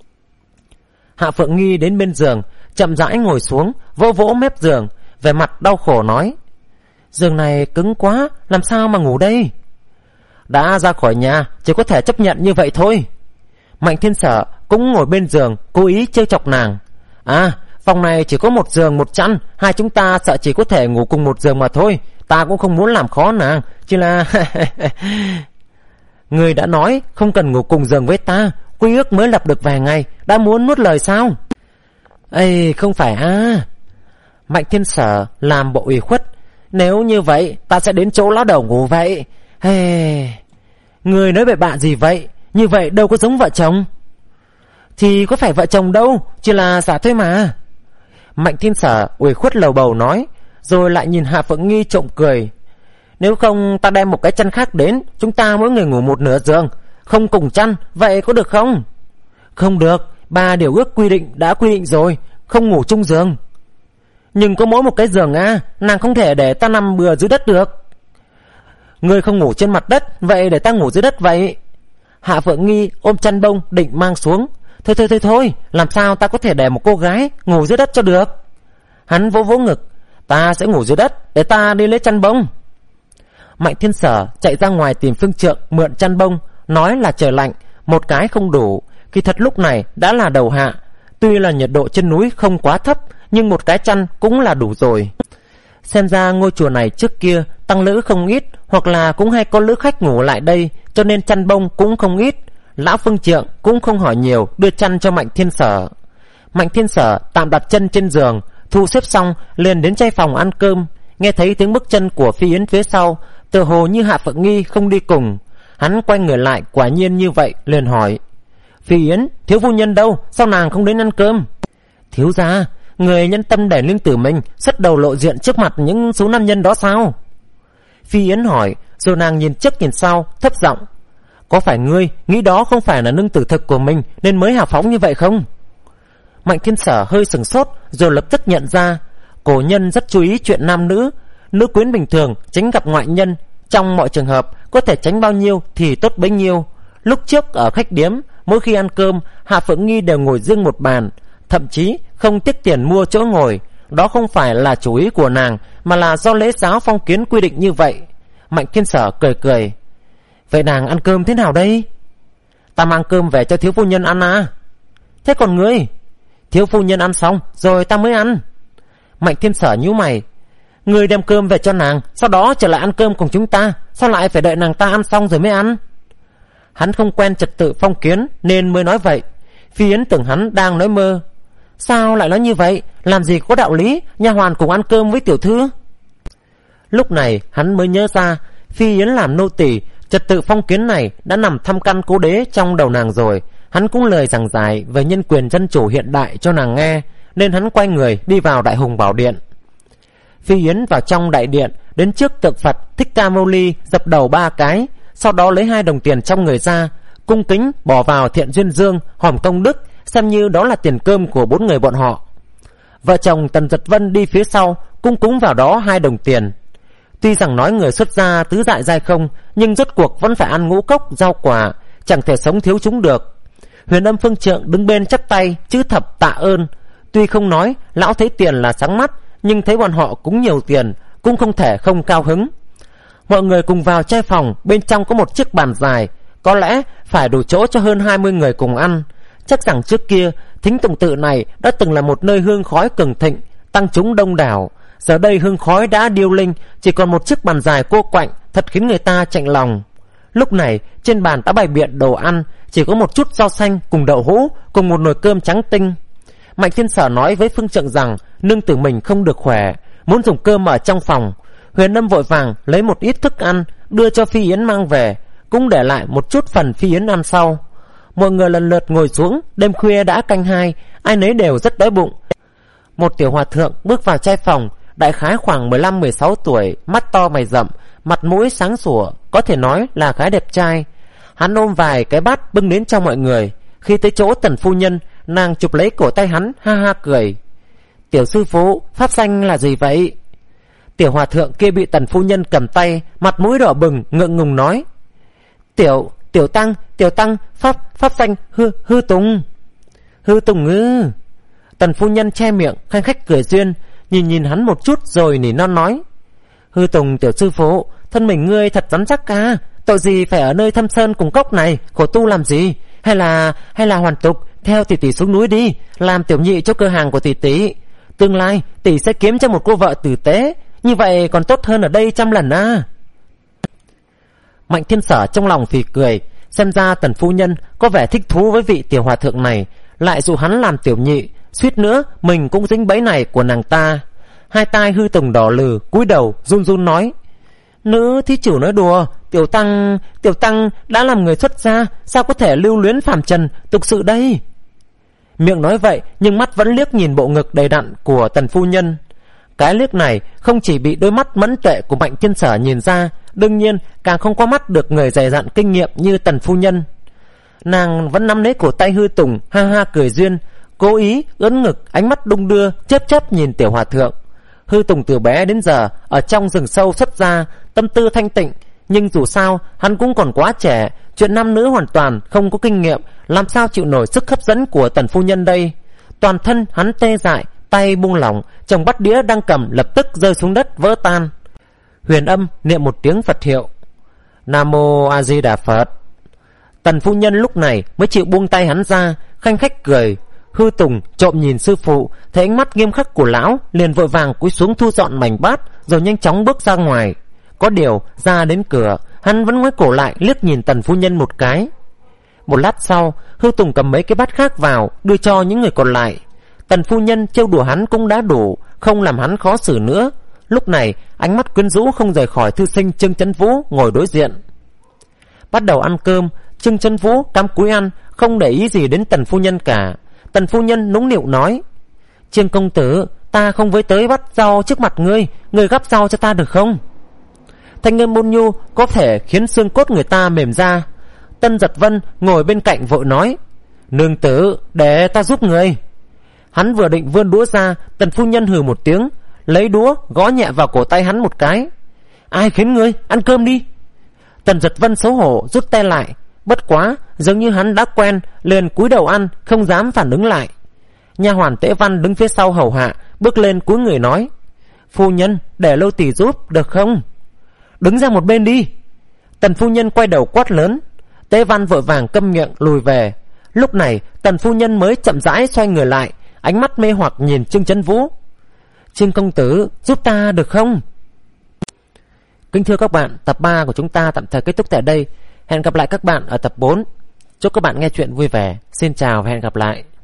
Hạ Phượng Nghi đến bên giường, chậm rãi ngồi xuống, vỗ vỗ mép giường, vẻ mặt đau khổ nói, giường này cứng quá, làm sao mà ngủ đây? Đã ra khỏi nhà, chỉ có thể chấp nhận như vậy thôi. Mạnh Thiên Sở cũng ngồi bên giường, cố ý trêu chọc nàng. À, phòng này chỉ có một giường một chăn, hai chúng ta sợ chỉ có thể ngủ cùng một giường mà thôi. Ta cũng không muốn làm khó nàng, chỉ là... Người đã nói không cần ngủ cùng giường với ta, quy ước mới lập được vài ngày, đã muốn nuốt lời sao? Ây, không phải à? Mạnh Thiên Sở làm bộ ủy khuất, nếu như vậy ta sẽ đến chỗ lão đầu ngủ vậy. Hey, người nói bậy bạ gì vậy? Như vậy đâu có giống vợ chồng. Thì có phải vợ chồng đâu, chỉ là giả thôi mà. Mạnh Thiên Sở ủy khuất lầu bầu nói, rồi lại nhìn Hạ Phượng Nghi trộm cười. Nếu không ta đem một cái chăn khác đến, chúng ta mỗi người ngủ một nửa giường, không cùng chăn, vậy có được không? Không được, ba điều ước quy định đã quy định rồi, không ngủ chung giường. Nhưng có mỗi một cái giường à, nàng không thể để ta nằm bừa dưới đất được. Ngươi không ngủ trên mặt đất, vậy để ta ngủ dưới đất vậy. Hạ Phượng Nghi ôm chăn bông định mang xuống. Thôi thôi thôi thôi, làm sao ta có thể để một cô gái ngủ dưới đất cho được? Hắn vỗ vỗ ngực, ta sẽ ngủ dưới đất, để ta đi lấy chăn bông. Mạnh Thiên Sở chạy ra ngoài tìm phương trượng mượn chăn bông, nói là trời lạnh, một cái không đủ. Kỳ thật lúc này đã là đầu hạ, tuy là nhiệt độ trên núi không quá thấp, nhưng một cái chăn cũng là đủ rồi. Xem ra ngôi chùa này trước kia tăng lữ không ít, hoặc là cũng hay có lữ khách ngủ lại đây, cho nên chăn bông cũng không ít. Lão phương trượng cũng không hỏi nhiều, đưa chăn cho Mạnh Thiên Sở. Mạnh Thiên Sở tạm đặt chân trên giường, thu xếp xong liền đến trai phòng ăn cơm. Nghe thấy tiếng bước chân của Phi Yến phía sau, tựa hồ như Hạ Phượng Nghi không đi cùng. Hắn quay người lại, quả nhiên như vậy, liền hỏi, Phi Yến, thiếu phu nhân đâu, sao nàng không đến ăn cơm? Thiếu gia, người nhân tâm để lương tử mình xuất đầu lộ diện trước mặt những số nam nhân đó sao? Phi Yến hỏi, rồi nàng nhìn trước nhìn sau, thấp giọng, có phải ngươi nghĩ đó không phải là nương tử thực của mình nên mới hào phóng như vậy không? Mạnh Thiên Sở hơi sừng sốt, rồi lập tức nhận ra cổ nhân rất chú ý chuyện nam nữ. Nữ quyến bình thường tránh gặp ngoại nhân, trong mọi trường hợp có thể tránh bao nhiêu thì tốt bấy nhiêu. Lúc trước ở khách điếm, mỗi khi ăn cơm, Hạ Phượng Nghi đều ngồi riêng một bàn, thậm chí không tiếc tiền mua chỗ ngồi. Đó không phải là chủ ý của nàng, mà là do lễ giáo phong kiến quy định như vậy. Mạnh Thiên Sở cười cười, vậy nàng ăn cơm thế nào đây? Ta mang cơm về cho thiếu phu nhân ăn à? Thế còn ngươi? Thiếu phu nhân ăn xong rồi ta mới ăn. Mạnh Thiên Sở nhíu mày. Ngươi đem cơm về cho nàng, sau đó trở lại ăn cơm cùng chúng ta, sao lại phải đợi nàng ta ăn xong rồi mới ăn? Hắn không quen trật tự phong kiến nên mới nói vậy. Phi Yến tưởng hắn đang nói mơ. Sao lại nói như vậy? Làm gì có đạo lý nha hoàn cùng ăn cơm với tiểu thư? Lúc này hắn mới nhớ ra, Phi Yến làm nô tỳ, trật tự phong kiến này đã nằm thăm căn cố đế trong đầu nàng rồi. Hắn cũng lời giảng giải về nhân quyền dân chủ hiện đại cho nàng nghe, nên hắn quay người đi vào Đại Hùng Bảo Điện. Phi Yến vào trong đại điện, đến trước tượng Phật Thích Ca Mâu Ni, dập đầu ba cái, sau đó lấy hai đồng tiền trong người ra, cung kính bỏ vào thiện duyên dương, hòm công đức, xem như đó là tiền cơm của bốn người bọn họ. Vợ chồng Tần Giật Vân đi phía sau, cung cúng vào đó hai đồng tiền. Tuy rằng nói người xuất gia tứ đại giai không, nhưng rốt cuộc vẫn phải ăn ngũ cốc rau quả, chẳng thể sống thiếu chúng được. Huyền Âm Phương Trượng đứng bên chắp tay chữ thập tạ ơn. Tuy không nói lão thấy tiền là sáng mắt, nhưng thấy bọn họ cũng nhiều tiền, cũng không thể không cao hứng. Mọi người cùng vào trai phòng, bên trong có một chiếc bàn dài, có lẽ phải đủ chỗ cho hơn hai mươi người cùng ăn. Chắc rằng trước kia Thính Tùng Tự này đã từng là một nơi hương khói cường thịnh, tăng chúng đông đảo. Giờ đây hương khói đã điêu linh, chỉ còn một chiếc bàn dài cô quạnh, thật khiến người ta chạnh lòng. Lúc này trên bàn đã bày biện đồ ăn, chỉ có một chút rau xanh cùng đậu hũ, cùng một nồi cơm trắng tinh. Mạnh Thiên Sở nói với Phương Trượng rằng nương tử mình không được khỏe, muốn dùng cơm ở trong phòng. Huyền Âm vội vàng lấy một ít thức ăn đưa cho Phi Yến mang về, cũng để lại một chút phần Phi Yến ăn sau. Mọi người lần lượt ngồi xuống. Đêm khuya đã canh hai, ai nấy đều rất đói bụng. Một tiểu hòa thượng bước vào trai phòng, đại khái khoảng mười lăm mười sáu tuổi, mắt to mày rậm, mặt mũi sáng sủa, có thể nói là khá đẹp trai. Hắn ôm vài cái bát bưng đến cho mọi người. Khi tới chỗ Tần phu nhân, nàng chụp lấy cổ tay hắn, ha ha cười. Tiểu sư phụ, pháp danh là gì vậy? Tiểu hòa thượng kia bị Tần phu nhân cầm tay, mặt mũi đỏ bừng, ngượng ngùng nói. Tiểu, tiểu tăng, tiểu tăng, pháp, pháp danh hư, hư tùng. Hư tùng ngư. Tần phu nhân che miệng, khanh khách cười duyên, nhìn nhìn hắn một chút rồi nỉ non nói. Hư tùng tiểu sư phụ, thân mình ngươi thật rắn chắc ca, tội gì phải ở nơi thâm sơn cùng cốc này, khổ tu làm gì? Hay là, hay là hoàn tục, theo tỷ tỷ xuống núi đi, làm tiểu nhị cho cửa hàng của tỷ tỷ. Tương lai tỷ sẽ kiếm cho một cô vợ tử tế, như vậy còn tốt hơn ở đây trăm lần à. Mạnh Thiên Sở trong lòng phì cười, xem ra Tần phu nhân có vẻ thích thú với vị tiểu hòa thượng này, lại dụ hắn làm tiểu nhị, suýt nữa mình cũng dính bẫy này của nàng ta. Hai tai Hư Tùng đỏ lừ, cúi đầu run run nói. Nữ thí chủ nói đùa, tiểu tăng, tiểu tăng đã làm người xuất gia, sao có thể lưu luyến phàm trần tục sự đây? Miệng nói vậy nhưng mắt vẫn liếc nhìn bộ ngực đầy đặn của Tần phu nhân. Cái liếc này không chỉ bị đôi mắt mẫn tuệ của Mạnh Thiên Sở nhìn ra, đương nhiên càng không có mắt được người dày dặn kinh nghiệm như Tần phu nhân. Nàng vẫn nắm lấy cổ tay Hư Tùng, ha ha cười duyên, cố ý ưỡn ngực, ánh mắt đung đưa, chớp chớp nhìn tiểu hòa thượng. Hư Tùng từ bé đến giờ ở trong rừng sâu xuất gia, tâm tư thanh tịnh, nhưng dù sao hắn cũng còn quá trẻ, chuyện nam nữ hoàn toàn không có kinh nghiệm, làm sao chịu nổi sức hấp dẫn của Tần phu nhân đây. Toàn thân hắn tê dại, tay buông lỏng, chồng bát đĩa đang cầm lập tức rơi xuống đất vỡ tan. Huyền Âm niệm một tiếng Phật hiệu. Nam mô A Di Đà Phật. Tần phu nhân lúc này mới chịu buông tay hắn ra, khanh khách cười. Hư Tùng trộm nhìn sư phụ, thấy ánh mắt nghiêm khắc của lão, liền vội vàng cúi xuống thu dọn mảnh bát, rồi nhanh chóng bước ra ngoài. Có điều ra đến cửa, hắn vẫn ngoái cổ lại liếc nhìn Tần phu nhân một cái. Một lát sau, Hư Tùng cầm mấy cái bát khác vào, đưa cho những người còn lại. Tần phu nhân trêu đùa hắn cũng đã đủ, không làm hắn khó xử nữa. Lúc này ánh mắt quyến rũ không rời khỏi thư sinh Trương Chấn Vũ ngồi đối diện. Bắt đầu ăn cơm, Trương Chấn Vũ cắm cúi ăn, không để ý gì đến Tần phu nhân cả. Tần phu nhân nũng nịu nói. Trương công tử, ta không với tới bắt rau trước mặt ngươi, ngươi gắp rau cho ta được không? Thanh âm ôn nhu có thể khiến xương cốt người ta mềm ra. Tân Giật Vân ngồi bên cạnh vội nói. Nương tử, để ta giúp người. Hắn vừa định vươn đũa ra, Tần phu nhân hừ một tiếng, lấy đũa gõ nhẹ vào cổ tay hắn một cái. Ai khiến ngươi, ăn cơm đi. Tần Giật Vân xấu hổ rút tay lại, bất quá giống như hắn đã quen, liền cúi đầu ăn, không dám phản ứng lại. Nha hoàn Tễ Văn đứng phía sau hầu hạ, bước lên cúi người nói. Phu nhân, để Lâu tỷ giúp được không? Đứng ra một bên đi. Tần phu nhân quay đầu quát lớn. Tễ Văn vội vàng câm miệng lùi về. Lúc này Tần phu nhân mới chậm rãi xoay người lại, ánh mắt mê hoặc nhìn Trương Chấn Vũ. Trương công tử, giúp ta được không? Kính thưa các bạn, tập ba của chúng ta tạm thời kết thúc tại đây. Hẹn gặp lại các bạn ở tập bốn. Chúc các bạn nghe chuyện vui vẻ. Xin chào và hẹn gặp lại.